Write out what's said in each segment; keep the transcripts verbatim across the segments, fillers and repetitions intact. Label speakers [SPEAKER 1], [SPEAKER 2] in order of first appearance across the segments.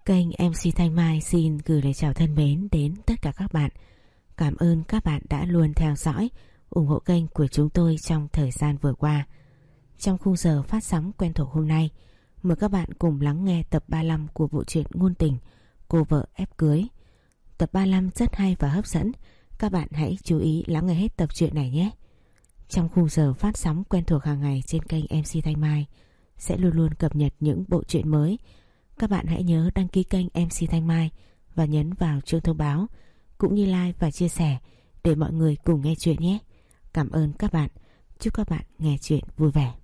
[SPEAKER 1] Kênh em xê Thanh Mai xin gửi lời chào thân mến đến tất cả các bạn. Cảm ơn các bạn đã luôn theo dõi, ủng hộ kênh của chúng tôi trong thời gian vừa qua. Trong khung giờ phát sóng quen thuộc hôm nay, mời các bạn cùng lắng nghe tập ba mươi lăm của bộ truyện ngôn tình Cô vợ ép cưới. Tập ba mươi lăm rất hay và hấp dẫn, các bạn hãy chú ý lắng nghe hết tập truyện này nhé. Trong khung giờ phát sóng quen thuộc hàng ngày trên kênh em xê Thanh Mai sẽ luôn luôn cập nhật những bộ truyện mới. Các bạn hãy nhớ đăng ký kênh em xê Thanh Mai và nhấn vào chuông thông báo, cũng như like và chia sẻ để mọi người cùng nghe chuyện nhé. Cảm ơn các bạn. Chúc các bạn nghe chuyện vui vẻ.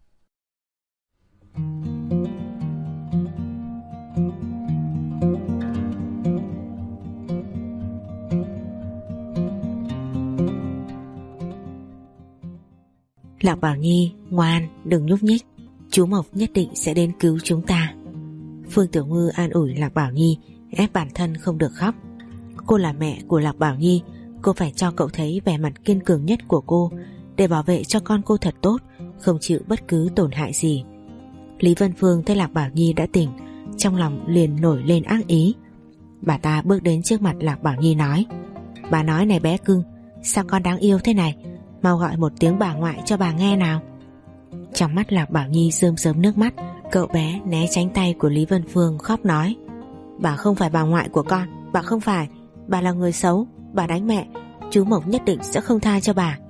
[SPEAKER 1] Lạc Bảo Nhi, ngoan, đừng nhúc nhích. Chú Mộc nhất định sẽ đến cứu chúng ta. Phương Tiểu Ngư an ủi Lạc Bảo Nhi, ép bản thân không được khóc. Cô là mẹ của Lạc Bảo Nhi, cô phải cho cậu thấy vẻ mặt kiên cường nhất của cô để bảo vệ cho con cô thật tốt, không chịu bất cứ tổn hại gì. Lý Vân Phương thấy Lạc Bảo Nhi đã tỉnh, trong lòng liền nổi lên ác ý. Bà ta bước đến trước mặt Lạc Bảo Nhi nói: bà nói này bé cưng, sao con đáng yêu thế này, mau gọi một tiếng bà ngoại cho bà nghe nào. Trong mắt Lạc Bảo Nhi rơm rớm nước mắt, cậu bé né tránh tay của Lý Vân Phương khóc nói: bà không phải bà ngoại của con, bà không phải, bà là người xấu, bà đánh mẹ, chú Mộc nhất định sẽ không tha cho bà.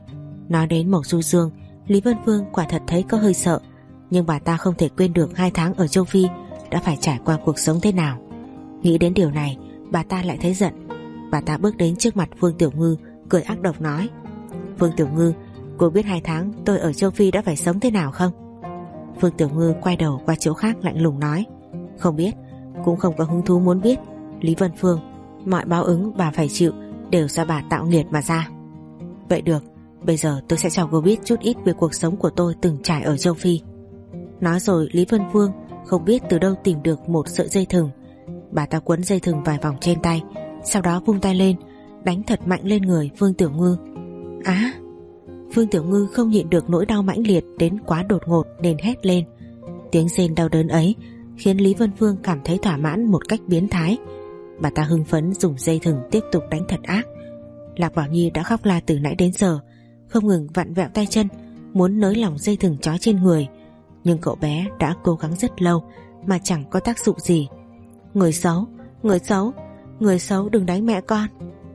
[SPEAKER 1] Nói đến Mộc Du Dương, Lý Vân Phương quả thật thấy có hơi sợ, nhưng bà ta không thể quên được hai tháng ở châu Phi đã phải trải qua cuộc sống thế nào. Nghĩ đến điều này, bà ta lại thấy giận. Bà ta bước đến trước mặt Phương Tiểu Ngư, cười ác độc nói: Phương Tiểu Ngư, cô biết hai tháng tôi ở châu Phi đã phải sống thế nào không? Phương Tiểu Ngư quay đầu qua chỗ khác lạnh lùng nói: không biết, cũng không có hứng thú muốn biết. Lý Vân Phương, mọi báo ứng bà phải chịu đều do bà tạo nghiệt mà ra. Vậy được, bây giờ tôi sẽ cho cô biết chút ít về cuộc sống của tôi từng trải ở châu Phi. Nói rồi Lý Vân Phương không biết từ đâu tìm được một sợi dây thừng. Bà ta quấn dây thừng vài vòng trên tay, sau đó vung tay lên đánh thật mạnh lên người Phương Tiểu Ngư. Á à, Phương Tiểu Ngư không nhịn được nỗi đau mãnh liệt đến quá đột ngột nên hét lên. Tiếng rên đau đớn ấy khiến Lý Vân Phương cảm thấy thỏa mãn một cách biến thái. Bà ta hưng phấn dùng dây thừng tiếp tục đánh thật ác. Lạc Bảo Nhi đã khóc la từ nãy đến giờ, không ngừng vặn vẹo tay chân muốn nới lỏng dây thừng trói trên người, nhưng cậu bé đã cố gắng rất lâu mà chẳng có tác dụng gì. Người xấu, người xấu, người xấu đừng đánh mẹ con.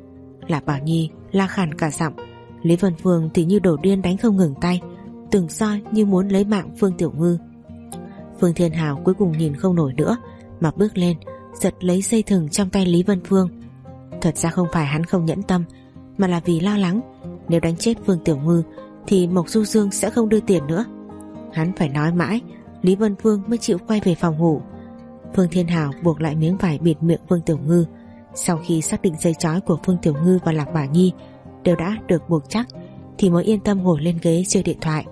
[SPEAKER 1] Lạc Bảo Nhi la khàn cả giọng. Lý Vân Phương thì như đổ điên đánh không ngừng tay, từng roi như muốn lấy mạng Phương Tiểu Ngư. Phương Thiên Hào cuối cùng nhìn không nổi nữa mà bước lên giật lấy dây thừng trong tay Lý Vân Phương. Thật ra không phải hắn không nhẫn tâm, mà là vì lo lắng nếu đánh chết Phương Tiểu Ngư thì Mộc Du Dương sẽ không đưa tiền nữa. Hắn phải nói mãi Lý Vân Phương mới chịu quay về phòng ngủ. Phương Thiên Hào buộc lại miếng vải bịt miệng Phương Tiểu Ngư. Sau khi xác định dây trói của Phương Tiểu Ngư và Lạc Bảo Nhi đều đã được buộc chắc thì mới yên tâm ngồi lên ghế chơi điện thoại.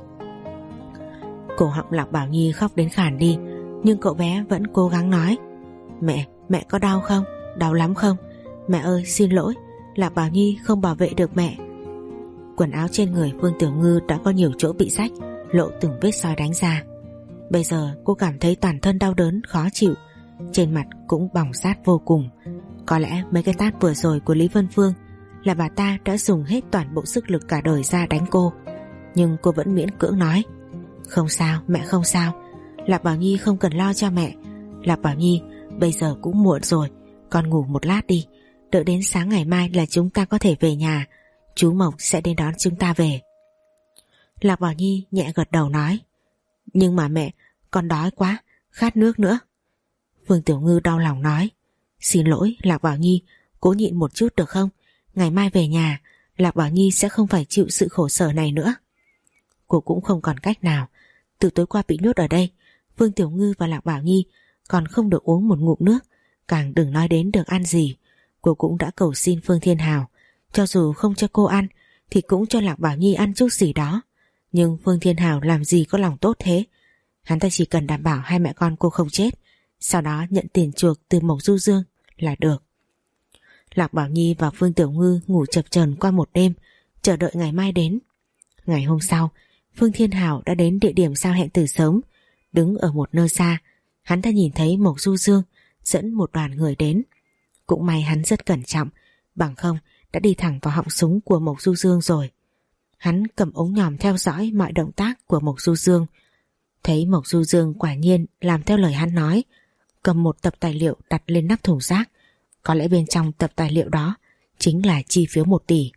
[SPEAKER 1] Cổ họng Lạc Bảo Nhi khóc đến khản đi, nhưng cậu bé vẫn cố gắng nói: mẹ, mẹ có đau không? Đau lắm không? Mẹ ơi xin lỗi, Lạc Bảo Nhi không bảo vệ được mẹ. Quần áo trên người Phương Tiểu Ngư đã có nhiều chỗ bị rách, lộ từng vết soi đánh ra. Bây giờ cô cảm thấy toàn thân đau đớn khó chịu, trên mặt cũng bỏng rát vô cùng. Có lẽ mấy cái tát vừa rồi của Lý Vân Phương là bà ta đã dùng hết toàn bộ sức lực cả đời ra đánh cô, nhưng cô vẫn miễn cưỡng nói: không sao, mẹ không sao, Lạc Bảo Nhi không cần lo cho mẹ. Lạc Bảo Nhi, bây giờ cũng muộn rồi, con ngủ một lát đi, đợi đến sáng ngày mai là chúng ta có thể về nhà, chú Mộc sẽ đến đón chúng ta về. Lạc Bảo Nhi nhẹ gật đầu nói: nhưng mà mẹ, con đói quá, khát nước nữa. Phương Tiểu Ngư đau lòng nói: xin lỗi Lạc Bảo Nhi, cố nhịn một chút được không? Ngày mai về nhà, Lạc Bảo Nhi sẽ không phải chịu sự khổ sở này nữa. Cô cũng không còn cách nào. Từ tối qua bị nhốt ở đây, Phương Tiểu Ngư và Lạc Bảo Nhi còn không được uống một ngụm nước, càng đừng nói đến được ăn gì. Cô cũng đã cầu xin Phương Thiên Hào, cho dù không cho cô ăn thì cũng cho Lạc Bảo Nhi ăn chút gì đó. Nhưng Phương Thiên Hào làm gì có lòng tốt thế. Hắn ta chỉ cần đảm bảo hai mẹ con cô không chết, sau đó nhận tiền chuộc từ Mộc Du Dương là được. Lạc Bảo Nhi và Phương Tiểu Ngư ngủ chập chờn qua một đêm, chờ đợi ngày mai đến. Ngày hôm sau, Phương Thiên Hào đã đến địa điểm giao hẹn từ sớm. Đứng ở một nơi xa, hắn ta nhìn thấy Mộc Du Dương dẫn một đoàn người đến. Cũng may hắn rất cẩn trọng, bằng không đã đi thẳng vào họng súng của Mộc Du Dương rồi. Hắn cầm ống nhòm theo dõi mọi động tác của Mộc Du Dương. Thấy Mộc Du Dương quả nhiên làm theo lời hắn nói, cầm một tập tài liệu đặt lên nắp thùng rác. Có lẽ bên trong tập tài liệu đó chính là chi phiếu một tỷ.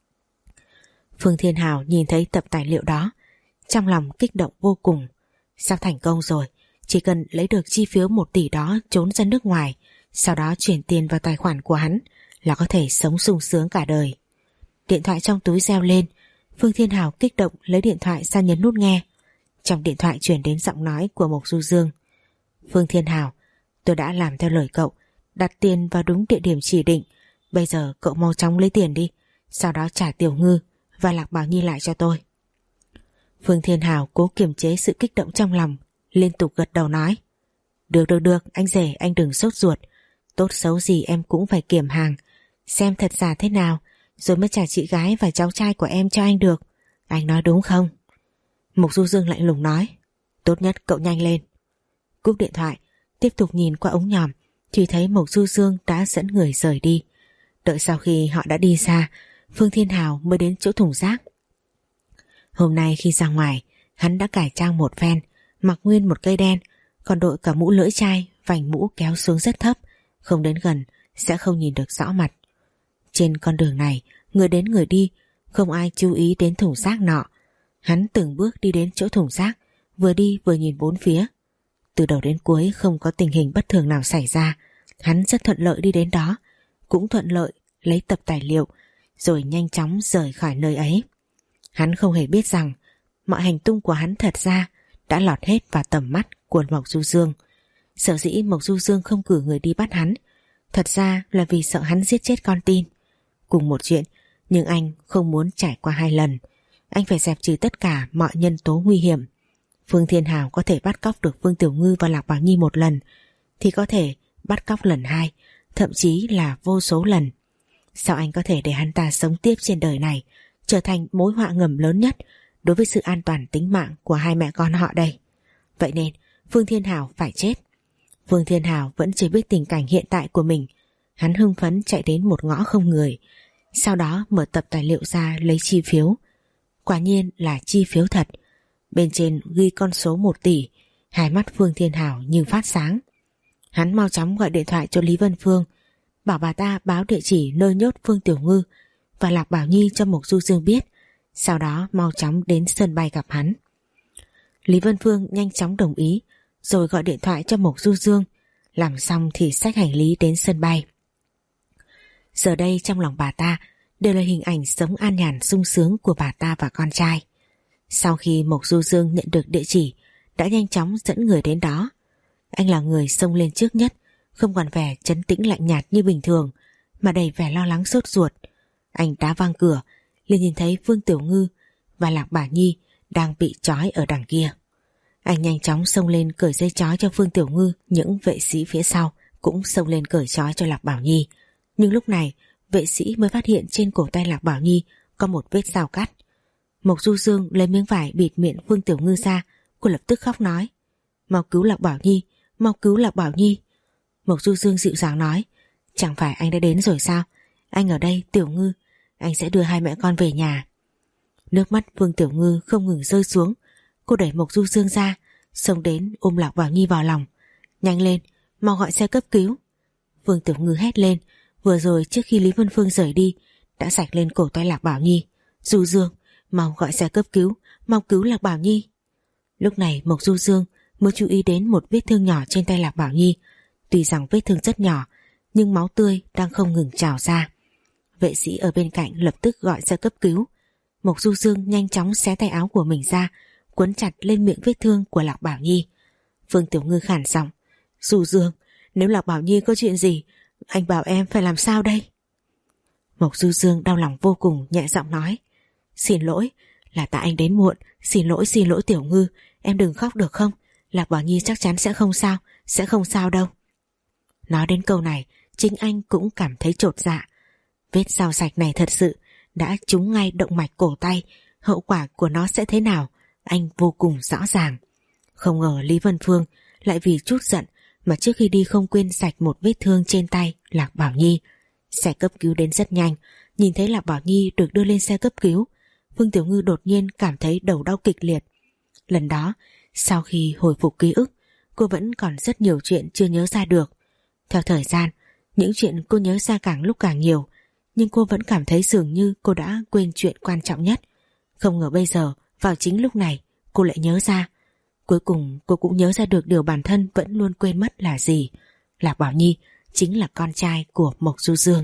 [SPEAKER 1] Phương Thiên Hào nhìn thấy tập tài liệu đó, trong lòng kích động vô cùng. Sắp thành công rồi, chỉ cần lấy được chi phiếu một tỷ đó trốn ra nước ngoài, sau đó chuyển tiền vào tài khoản của hắn là có thể sống sung sướng cả đời. Điện thoại trong túi reo lên, Phương Thiên Hào kích động lấy điện thoại ra nhấn nút nghe. Trong điện thoại truyền đến giọng nói của Mộc Du Dương. Phương Thiên Hào, tôi đã làm theo lời cậu, đặt tiền vào đúng địa điểm chỉ định. Bây giờ cậu mau chóng lấy tiền đi, sau đó trả Tiểu Ngư và Lạc Bảo Nhi lại cho tôi. Phương Thiên Hào cố kiềm chế sự kích động trong lòng, liên tục gật đầu nói: Được được được, anh rể anh đừng sốt ruột, tốt xấu gì em cũng phải kiểm hàng, xem thật giả thế nào rồi mới trả chị gái và cháu trai của em cho anh được. Anh nói đúng không? Mộc Du Dương lạnh lùng nói: Tốt nhất cậu nhanh lên. Cúp điện thoại, tiếp tục nhìn qua ống nhòm, chỉ thấy Mộc Du Dương đã dẫn người rời đi. Đợi sau khi họ đã đi xa, Phương Thiên Hào mới đến chỗ thùng rác. Hôm nay khi ra ngoài, hắn đã cải trang một phen, mặc nguyên một cây đen, còn đội cả mũ lưỡi chai, vành mũ kéo xuống rất thấp, không đến gần sẽ không nhìn được rõ mặt. Trên con đường này, người đến người đi, không ai chú ý đến thùng rác nọ. Hắn từng bước đi đến chỗ thùng rác, vừa đi vừa nhìn bốn phía. Từ đầu đến cuối không có tình hình bất thường nào xảy ra, hắn rất thuận lợi đi đến đó, cũng thuận lợi lấy tập tài liệu, rồi nhanh chóng rời khỏi nơi ấy. Hắn không hề biết rằng mọi hành tung của hắn thật ra đã lọt hết vào tầm mắt của Mộc Du Dương. Sở dĩ Mộc Du Dương không cử người đi bắt hắn, thật ra là vì sợ hắn giết chết con tin. Cùng một chuyện, nhưng anh không muốn trải qua hai lần. Anh phải dẹp trừ tất cả mọi nhân tố nguy hiểm. Phương Thiên Hào có thể bắt cóc được Phương Tiểu Ngư và Lạc Bảo Nhi một lần, thì có thể bắt cóc lần hai, thậm chí là vô số lần. Sao anh có thể để hắn ta sống tiếp trên đời này, trở thành mối họa ngầm lớn nhất đối với sự an toàn tính mạng của hai mẹ con họ đây? Vậy nên Phương Thiên Hào phải chết. Phương Thiên Hào vẫn chưa biết tình cảnh hiện tại của mình. Hắn hưng phấn chạy đến một ngõ không người, sau đó mở tập tài liệu ra lấy chi phiếu. Quả nhiên là chi phiếu thật. Bên trên ghi con số một tỷ. Hai mắt Phương Thiên Hào như phát sáng. Hắn mau chóng gọi điện thoại cho Lý Vân Phương, bảo bà ta báo địa chỉ nơi nhốt Phương Tiểu Ngư và Lạc Bảo Nhi cho Mộc Du Dương biết, sau đó mau chóng đến sân bay gặp hắn. Lý Vân Phương nhanh chóng đồng ý, rồi gọi điện thoại cho Mộc Du Dương. Làm xong thì xách hành lý đến sân bay. Giờ đây trong lòng bà ta đều là hình ảnh sống an nhàn sung sướng của bà ta và con trai. Sau khi Mộc Du Dương nhận được địa chỉ, đã nhanh chóng dẫn người đến đó. Anh là người xông lên trước nhất, không còn vẻ trấn tĩnh lạnh nhạt như bình thường, mà đầy vẻ lo lắng sốt ruột. Anh đá văng cửa, liền nhìn thấy Phương Tiểu Ngư và Lạc Bảo Nhi đang bị trói ở đằng kia. Anh nhanh chóng xông lên cởi dây trói cho Phương Tiểu Ngư, những vệ sĩ phía sau cũng xông lên cởi trói cho Lạc Bảo Nhi. Nhưng lúc này, vệ sĩ mới phát hiện trên cổ tay Lạc Bảo Nhi có một vết dao cắt. Mộc Du Dương lấy miếng vải bịt miệng Phương Tiểu Ngư ra, cô lập tức khóc nói: Mau cứu Lạc Bảo Nhi, mau cứu Lạc Bảo Nhi. Mộc Du Dương dịu dàng nói: Chẳng phải anh đã đến rồi sao? Anh ở đây, Tiểu Ngư, anh sẽ đưa hai mẹ con về nhà. Nước mắt Phương Tiểu Ngư không ngừng rơi xuống. Cô đẩy Mộc Du Dương ra, xông đến ôm Lạc Bảo Nhi vào lòng. Nhanh lên, mau gọi xe cấp cứu. Phương Tiểu Ngư hét lên. Vừa rồi trước khi Lý Vân Phương rời đi, đã sạch lên cổ tay Lạc Bảo Nhi. Du Dương, mau gọi xe cấp cứu, mau cứu Lạc Bảo Nhi. Lúc này Mộc Du Dương mới chú ý đến một vết thương nhỏ trên tay Lạc Bảo Nhi. Tuy rằng vết thương rất nhỏ, nhưng máu tươi đang không ngừng trào ra. Vệ sĩ ở bên cạnh lập tức gọi xe cấp cứu. Mộc Du Dương nhanh chóng xé tay áo của mình ra, quấn chặt lên miệng vết thương của Lạc Bảo Nhi. Phương Tiểu Ngư khản giọng: Du Dương, nếu Lạc Bảo Nhi có chuyện gì, anh bảo em phải làm sao đây? Mộc Du Dương đau lòng vô cùng, nhẹ giọng nói: Xin lỗi, là tại anh đến muộn, xin lỗi xin lỗi Tiểu Ngư, em đừng khóc được không? Lạc Bảo Nhi chắc chắn sẽ không sao, sẽ không sao đâu. Nói đến câu này, chính anh cũng cảm thấy chột dạ. Vết dao sạch này thật sự đã trúng ngay động mạch cổ tay, hậu quả của nó sẽ thế nào, anh vô cùng rõ ràng. Không ngờ Lý Vân Phương lại vì chút giận mà trước khi đi không quên sạch một vết thương trên tay Lạc Bảo Nhi. Xe cấp cứu đến rất nhanh, nhìn thấy Lạc Bảo Nhi được đưa lên xe cấp cứu, Phương Tiểu Ngư đột nhiên cảm thấy đầu đau kịch liệt. Lần đó, sau khi hồi phục ký ức, cô vẫn còn rất nhiều chuyện chưa nhớ ra được. Theo thời gian, những chuyện cô nhớ ra càng lúc càng nhiều, nhưng cô vẫn cảm thấy dường như cô đã quên chuyện quan trọng nhất. Không ngờ bây giờ, vào chính lúc này, cô lại nhớ ra. Cuối cùng cô cũng nhớ ra được điều bản thân vẫn luôn quên mất là gì. Lạc Bảo Nhi chính là con trai của Mộc Du Dương.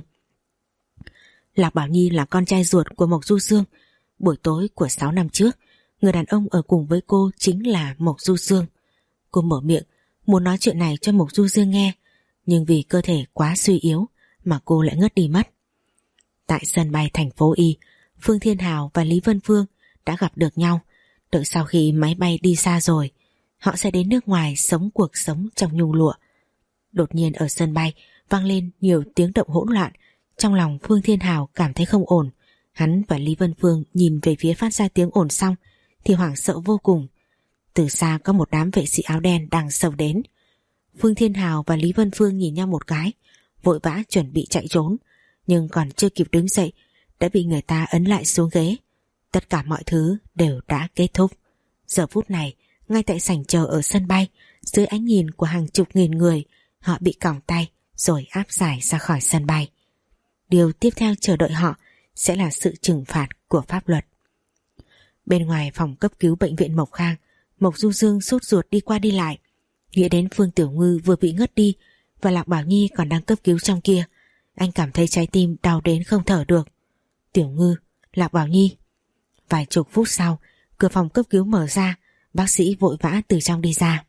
[SPEAKER 1] Lạc Bảo Nhi là con trai ruột của Mộc Du Dương. Buổi tối của sáu năm trước, người đàn ông ở cùng với cô chính là Mộc Du Dương. Cô mở miệng muốn nói chuyện này cho Mộc Du Dương nghe, nhưng vì cơ thể quá suy yếu mà cô lại ngất đi mất. Tại sân bay thành phố Y, Phương Thiên Hào và Lý Vân Phương đã gặp được nhau. Đợi sau khi máy bay đi xa rồi, họ sẽ đến nước ngoài sống cuộc sống trong nhung lụa. Đột nhiên ở sân bay vang lên nhiều tiếng động hỗn loạn. Trong lòng Phương Thiên Hào cảm thấy không ổn. Hắn và Lý Vân Phương nhìn về phía phát ra tiếng ồn xong thì hoảng sợ vô cùng. Từ xa có một đám vệ sĩ áo đen đang xông đến. Phương Thiên Hào và Lý Vân Phương nhìn nhau một cái, vội vã chuẩn bị chạy trốn, nhưng còn chưa kịp đứng dậy đã bị người ta ấn lại xuống ghế. Tất cả mọi thứ đều đã kết thúc. Giờ phút này, ngay tại sảnh chờ ở sân bay, dưới ánh nhìn của hàng chục nghìn người, họ bị còng tay rồi áp giải ra khỏi sân bay. Điều tiếp theo chờ đợi họ sẽ là sự trừng phạt của pháp luật. Bên ngoài phòng cấp cứu bệnh viện Mộc Khang, Mộc Du Dương sốt ruột đi qua đi lại, nghĩ đến Phương Tiểu Ngư vừa bị ngất đi và Lạc Bảo Nhi còn đang cấp cứu trong kia. Anh cảm thấy trái tim đau đến không thở được. Tiểu Ngư, Lạc Bảo Nhi. Vài chục phút sau, cửa phòng cấp cứu mở ra, bác sĩ vội vã từ trong đi ra.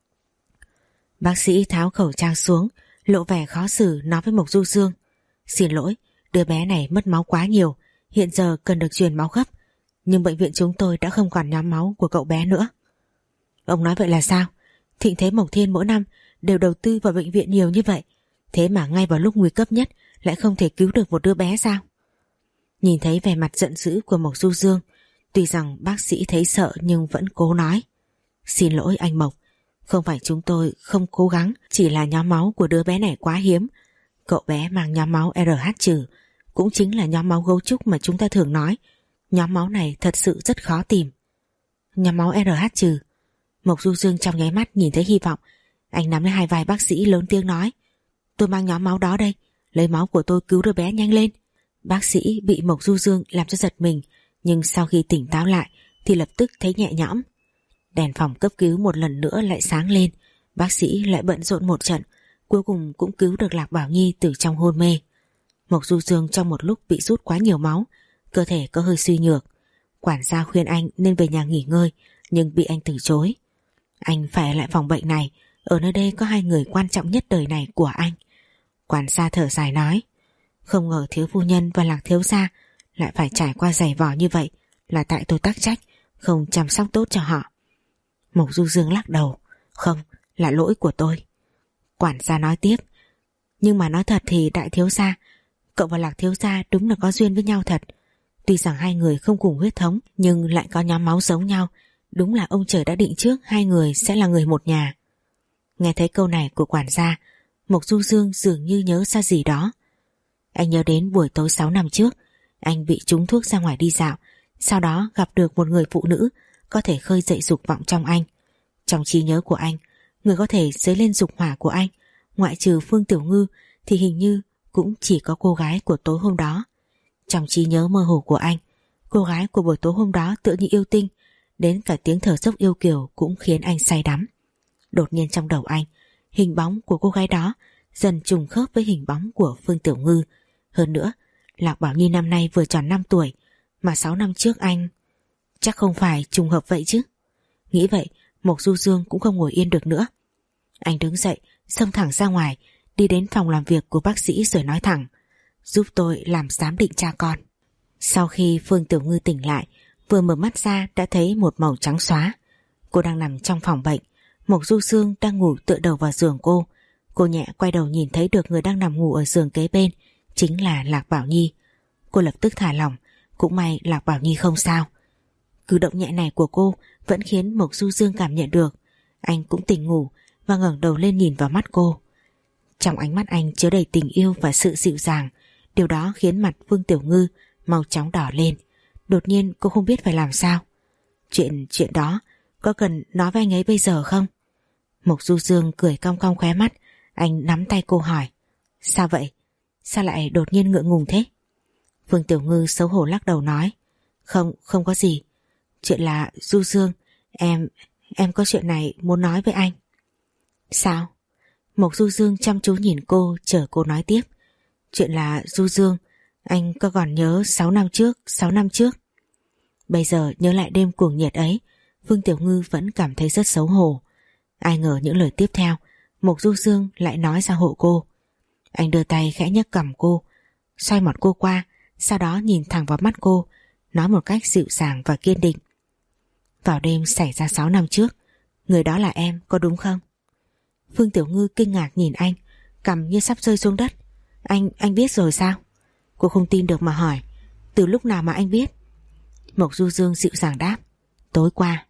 [SPEAKER 1] Bác sĩ tháo khẩu trang xuống, lộ vẻ khó xử nói với Mộc Du Dương: Xin lỗi, đứa bé này mất máu quá nhiều, hiện giờ cần được truyền máu gấp, nhưng bệnh viện chúng tôi đã không còn nhóm máu của cậu bé nữa. Ông nói vậy là sao? Thịnh Thế Mộc Thiên mỗi năm đều đầu tư vào bệnh viện nhiều như vậy, thế mà ngay vào lúc nguy cấp nhất lại không thể cứu được một đứa bé sao? Nhìn thấy vẻ mặt giận dữ của Mộc Du Dương, tuy rằng bác sĩ thấy sợ nhưng vẫn cố nói: Xin lỗi anh Mộc, không phải chúng tôi không cố gắng, chỉ là nhóm máu của đứa bé này quá hiếm. Cậu bé mang nhóm máu rờ hát trừ, cũng chính là nhóm máu gấu trúc mà chúng ta thường nói. Nhóm máu này thật sự rất khó tìm. Nhóm máu rờ hát trừ. Mộc Du Dương trong nháy mắt nhìn thấy hy vọng. Anh nắm lấy hai vai bác sĩ lớn tiếng nói: Tôi mang nhóm máu đó đây, lấy máu của tôi cứu đứa bé nhanh lên. Bác sĩ bị Mộc Du Dương làm cho giật mình, nhưng sau khi tỉnh táo lại thì lập tức thấy nhẹ nhõm. Đèn phòng cấp cứu một lần nữa lại sáng lên, bác sĩ lại bận rộn một trận, cuối cùng cũng cứu được Lạc Bảo Nhi từ trong hôn mê. Mộc Du Dương trong một lúc bị rút quá nhiều máu, cơ thể có hơi suy nhược. Quản gia khuyên anh nên về nhà nghỉ ngơi, nhưng bị anh từ chối. Anh phải ở lại phòng bệnh này, ở nơi đây có hai người quan trọng nhất đời này của anh. Quản gia thở dài nói: Không ngờ thiếu phu nhân và Lạc thiếu gia lại phải trải qua giày vò như vậy, là tại tôi tắc trách, không chăm sóc tốt cho họ. Mộc Du Dương lắc đầu: Không, là lỗi của tôi. Quản gia nói tiếp: Nhưng mà nói thật thì đại thiếu gia, cậu và Lạc thiếu gia đúng là có duyên với nhau thật. Tuy rằng hai người không cùng huyết thống, nhưng lại có nhóm máu giống nhau. Đúng là ông trời đã định trước hai người sẽ là người một nhà. Nghe thấy câu này của quản gia, Mộc Du Dương dường như nhớ ra gì đó. Anh nhớ đến buổi tối sáu năm trước, anh bị trúng thuốc ra ngoài đi dạo, sau đó gặp được một người phụ nữ có thể khơi dậy dục vọng trong anh. Trong trí nhớ của anh, người có thể dấy lên dục hỏa của anh, ngoại trừ Phương Tiểu Ngư thì hình như cũng chỉ có cô gái của tối hôm đó. Trong trí nhớ mơ hồ của anh, cô gái của buổi tối hôm đó tựa như yêu tinh, đến cả tiếng thở dốc yêu kiều cũng khiến anh say đắm. Đột nhiên trong đầu anh, hình bóng của cô gái đó dần trùng khớp với hình bóng của Phương Tiểu Ngư. Hơn nữa, Lạc Bảo Nhi năm nay vừa tròn năm tuổi, mà sáu năm trước anh... Chắc không phải trùng hợp vậy chứ? Nghĩ vậy, Mộc Du Dương cũng không ngồi yên được nữa. Anh đứng dậy, xông thẳng ra ngoài, đi đến phòng làm việc của bác sĩ rồi nói thẳng: Giúp tôi làm giám định cha con. Sau khi Phương Tiểu Ngư tỉnh lại, vừa mở mắt ra đã thấy một màu trắng xóa. Cô đang nằm trong phòng bệnh, Mộc Du Dương đang ngủ tựa đầu vào giường cô. Cô nhẹ quay đầu nhìn thấy được người đang nằm ngủ ở giường kế bên, chính là Lạc Bảo Nhi. Cô lập tức thả lỏng, cũng may Lạc Bảo Nhi không sao. Cử động nhẹ này của cô vẫn khiến Mộc Du Dương cảm nhận được anh cũng tỉnh ngủ, và ngẩng đầu lên nhìn vào mắt cô. Trong ánh mắt anh chứa đầy tình yêu và sự dịu dàng. Điều đó khiến mặt Vương Tiểu Ngư mau chóng đỏ lên. Đột nhiên cô không biết phải làm sao. Chuyện chuyện đó có cần nói với anh ấy bây giờ không? Mộc Du Dương cười cong cong khóe mắt. Anh nắm tay cô hỏi: Sao vậy? Sao lại đột nhiên ngượng ngùng thế? Vương Tiểu Ngư xấu hổ lắc đầu nói: Không, không có gì. Chuyện là Du Dương, em, em có chuyện này muốn nói với anh. Sao? Mộc Du Dương chăm chú nhìn cô, chờ cô nói tiếp. Chuyện là Du Dương, anh có còn nhớ sáu năm trước, sáu năm trước? Bây giờ nhớ lại đêm cuồng nhiệt ấy, Vương Tiểu Ngư vẫn cảm thấy rất xấu hổ. Ai ngờ những lời tiếp theo Mộc Du Dương lại nói ra hộ cô. Anh đưa tay khẽ nhấc cằm cô, xoay mặt cô qua, sau đó nhìn thẳng vào mắt cô, nói một cách dịu dàng và kiên định: Vào đêm xảy ra sáu năm trước, người đó là em, có đúng không? Vương Tiểu Ngư kinh ngạc nhìn anh, cằm như sắp rơi xuống đất. Anh, anh biết rồi sao? Cô không tin được mà hỏi: Từ lúc nào mà anh biết? Mộc Du Dương dịu dàng đáp: Tối qua.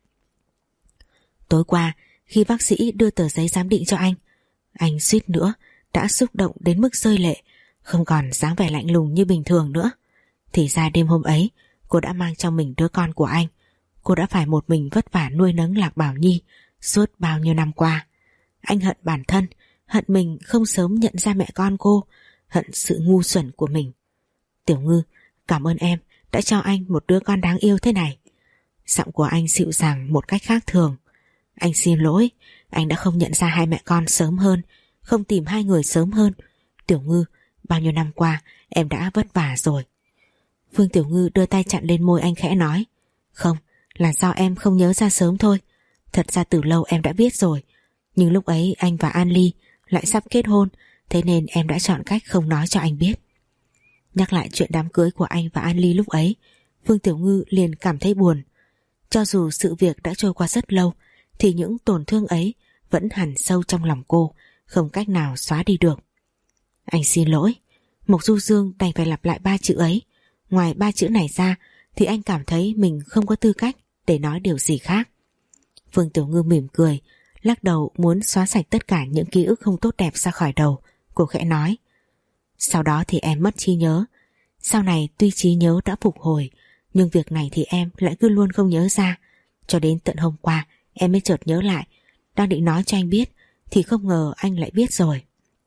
[SPEAKER 1] Tối qua khi bác sĩ đưa tờ giấy giám định cho anh, anh suýt nữa đã xúc động đến mức rơi lệ, không còn dáng vẻ lạnh lùng như bình thường nữa. Thì ra đêm hôm ấy cô đã mang trong mình đứa con của anh. Cô đã phải một mình vất vả nuôi nấng Lạc Bảo Nhi suốt bao nhiêu năm qua. Anh hận bản thân, hận mình không sớm nhận ra mẹ con cô, hận sự ngu xuẩn của mình. Tiểu Ngư, cảm ơn em đã cho anh một đứa con đáng yêu thế này. Giọng của anh dịu dàng một cách khác thường. Anh xin lỗi, anh đã không nhận ra hai mẹ con sớm hơn, không tìm hai người sớm hơn. Tiểu Ngư, bao nhiêu năm qua em đã vất vả rồi. Phương Tiểu Ngư đưa tay chặn lên môi anh khẽ nói: Không, là do em không nhớ ra sớm thôi. Thật ra từ lâu em đã biết rồi, nhưng lúc ấy anh và An Ly lại sắp kết hôn, thế nên em đã chọn cách không nói cho anh biết. Nhắc lại chuyện đám cưới của anh và An Ly lúc ấy, Phương Tiểu Ngư liền cảm thấy buồn. Cho dù sự việc đã trôi qua rất lâu, thì những tổn thương ấy vẫn hằn sâu trong lòng cô, không cách nào xóa đi được. Anh xin lỗi. Mộc Du Dương đành phải lặp lại ba chữ ấy. Ngoài ba chữ này ra thì anh cảm thấy mình không có tư cách để nói điều gì khác. Phương Tiểu Ngư mỉm cười, lắc đầu muốn xóa sạch tất cả những ký ức không tốt đẹp ra khỏi đầu. Cô khẽ nói: Sau đó thì em mất trí nhớ. Sau này tuy trí nhớ đã phục hồi, nhưng việc này thì em lại cứ luôn không nhớ ra. Cho đến tận hôm qua em mới chợt nhớ lại, đang định nói cho anh biết thì không ngờ anh lại biết rồi.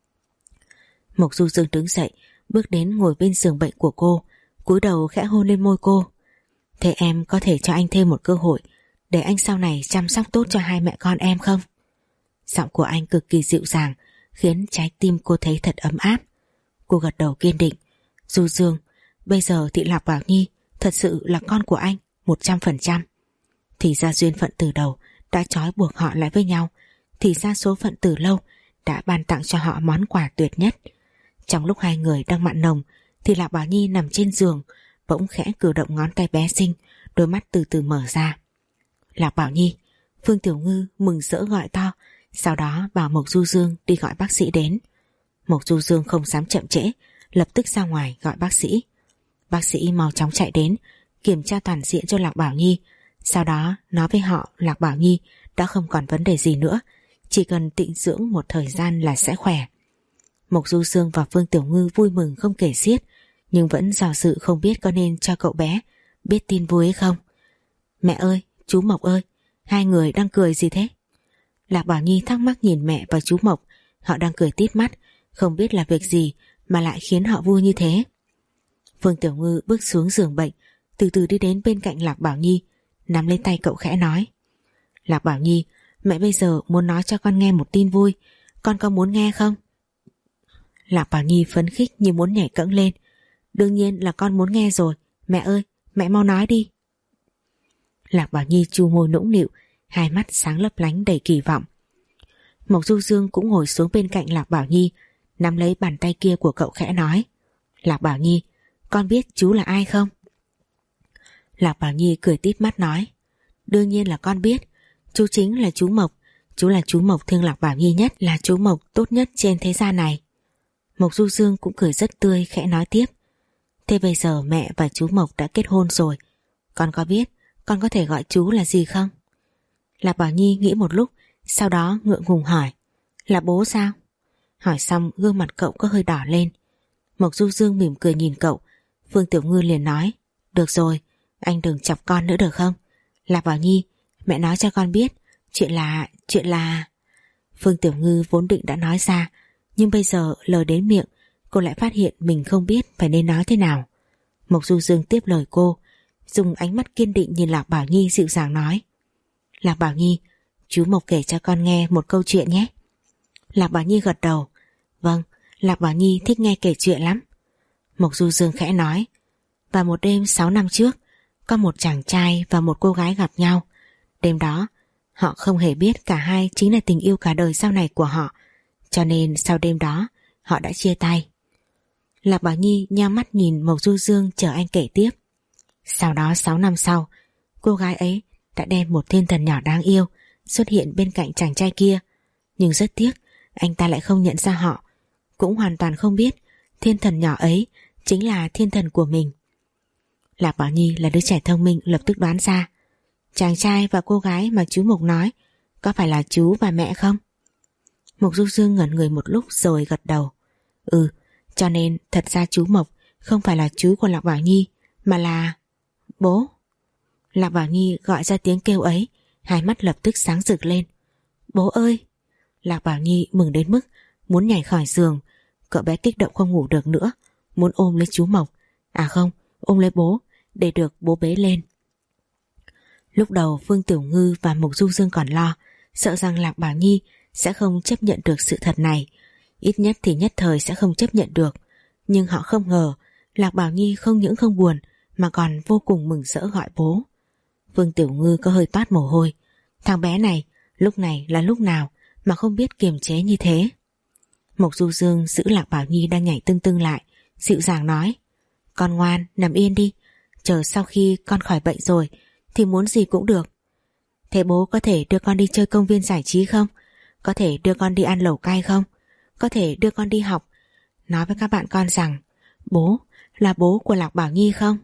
[SPEAKER 1] Mộc Du Dương đứng dậy, bước đến ngồi bên giường bệnh của cô, cúi đầu khẽ hôn lên môi cô. Thế em có thể cho anh thêm một cơ hội để anh sau này chăm sóc tốt cho hai mẹ con em không? Giọng của anh cực kỳ dịu dàng, khiến trái tim cô thấy thật ấm áp. Cô gật đầu kiên định. Du Dương, bây giờ thì Lạc Bảo Nhi thật sự là con của anh một trăm phần trăm. Thì ra duyên phận từ đầu đã trói buộc họ lại với nhau, thì ra số phận từ lâu đã ban tặng cho họ món quà tuyệt nhất. Trong lúc hai người đang mặn nồng thì Lạc Bảo Nhi nằm trên giường, bỗng khẽ cử động ngón tay bé xinh, đôi mắt từ từ mở ra. Lạc Bảo Nhi. Phương Tiểu Ngư mừng rỡ gọi to, sau đó bảo Mộc Du Dương đi gọi bác sĩ đến. Mộc Du Dương không dám chậm trễ, lập tức ra ngoài gọi bác sĩ. Bác sĩ mau chóng chạy đến, kiểm tra toàn diện cho Lạc Bảo Nhi, sau đó nói với họ Lạc Bảo Nhi đã không còn vấn đề gì nữa, chỉ cần tịnh dưỡng một thời gian là sẽ khỏe. Mộc Du Dương và Phương Tiểu Ngư vui mừng không kể xiết, nhưng vẫn dò dự không biết có nên cho cậu bé biết tin vui hay không. Mẹ ơi, chú Mộc ơi, hai người đang cười gì thế? Lạc Bảo Nhi thắc mắc nhìn mẹ và chú Mộc, họ đang cười tít mắt, không biết là việc gì mà lại khiến họ vui như thế. Phương Tiểu Ngư bước xuống giường bệnh, từ từ đi đến bên cạnh Lạc Bảo Nhi, nắm lấy tay cậu khẽ nói: Lạc Bảo Nhi, mẹ bây giờ muốn nói cho con nghe một tin vui, con có muốn nghe không? Lạc Bảo Nhi phấn khích như muốn nhảy cẫng lên. Đương nhiên là con muốn nghe rồi, mẹ ơi, mẹ mau nói đi. Lạc Bảo Nhi chu môi nũng nịu, hai mắt sáng lấp lánh đầy kỳ vọng. Mộc Du Dương cũng ngồi xuống bên cạnh Lạc Bảo Nhi, nắm lấy bàn tay kia của cậu khẽ nói: Lạc Bảo Nhi, con biết chú là ai không? Lạc Bảo Nhi cười tít mắt nói: Đương nhiên là con biết, chú chính là chú Mộc, chú là chú Mộc thương Lạc Bảo Nhi nhất, là chú Mộc tốt nhất trên thế gian này. Mộc Du Dương cũng cười rất tươi khẽ nói tiếp: Thế bây giờ mẹ và chú Mộc đã kết hôn rồi, con có biết con có thể gọi chú là gì không? Lạc Bảo Nhi nghĩ một lúc, sau đó ngượng ngùng hỏi: Là bố sao? Hỏi xong gương mặt cậu có hơi đỏ lên. Mộc Du Dương mỉm cười nhìn cậu. Phương Tiểu Ngư liền nói, được rồi, anh đừng chọc con nữa được không? Lạc Bảo Nhi, mẹ nói cho con biết, chuyện là, chuyện là... Phương Tiểu Ngư vốn định đã nói ra, nhưng bây giờ lời đến miệng, cô lại phát hiện mình không biết phải nên nói thế nào. Mộc Du Dương tiếp lời cô, dùng ánh mắt kiên định nhìn Lạc Bảo Nhi dịu dàng nói, Lạc Bảo Nhi, chú Mộc kể cho con nghe một câu chuyện nhé. Lạc Bảo Nhi gật đầu, vâng, Lạc Bảo Nhi thích nghe kể chuyện lắm. Mộc Du Dương khẽ nói, vào một đêm sáu năm trước, có một chàng trai và một cô gái gặp nhau. Đêm đó, họ không hề biết cả hai chính là tình yêu cả đời sau này của họ, cho nên sau đêm đó, họ đã chia tay. Lạc Bảo Nhi nheo mắt nhìn Mộc Du Dương chờ anh kể tiếp. Sau đó sáu năm sau, cô gái ấy đã đem một thiên thần nhỏ đáng yêu xuất hiện bên cạnh chàng trai kia, nhưng rất tiếc anh ta lại không nhận ra họ, cũng hoàn toàn không biết thiên thần nhỏ ấy chính là thiên thần của mình. Lạc Bảo Nhi là đứa trẻ thông minh, lập tức đoán ra chàng trai và cô gái mà chú Mộc nói có phải là chú và mẹ không? Mộc Du Dương ngẩn người một lúc rồi gật đầu. Ừ, cho nên thật ra chú Mộc không phải là chú của Lạc Bảo Nhi, mà là... bố. Lạc Bảo Nhi gọi ra tiếng kêu ấy, hai mắt lập tức sáng rực lên. Bố ơi! Lạc Bảo Nhi mừng đến mức muốn nhảy khỏi giường. Cậu bé kích động không ngủ được nữa, muốn ôm lấy chú Mộc, à không, ôm lấy bố để được bố bế lên. Lúc đầu Phương Tiểu Ngư và Mộc Du Dương còn lo, sợ rằng Lạc Bảo Nhi sẽ không chấp nhận được sự thật này, ít nhất thì nhất thời sẽ không chấp nhận được. Nhưng họ không ngờ Lạc Bảo Nhi không những không buồn mà còn vô cùng mừng rỡ gọi bố. Phương Tiểu Ngư có hơi toát mồ hôi. Thằng bé này lúc này là lúc nào mà không biết kiềm chế như thế. Mộc Du Dương giữ Lạc Bảo Nhi đang nhảy tưng tưng lại, dịu dàng nói, con ngoan nằm yên đi, chờ sau khi con khỏi bệnh rồi thì muốn gì cũng được. Thế bố có thể đưa con đi chơi công viên giải trí không? Có thể đưa con đi ăn lẩu cay không? Có thể đưa con đi học, nói với các bạn con rằng bố là bố của Lạc Bảo Nhi không?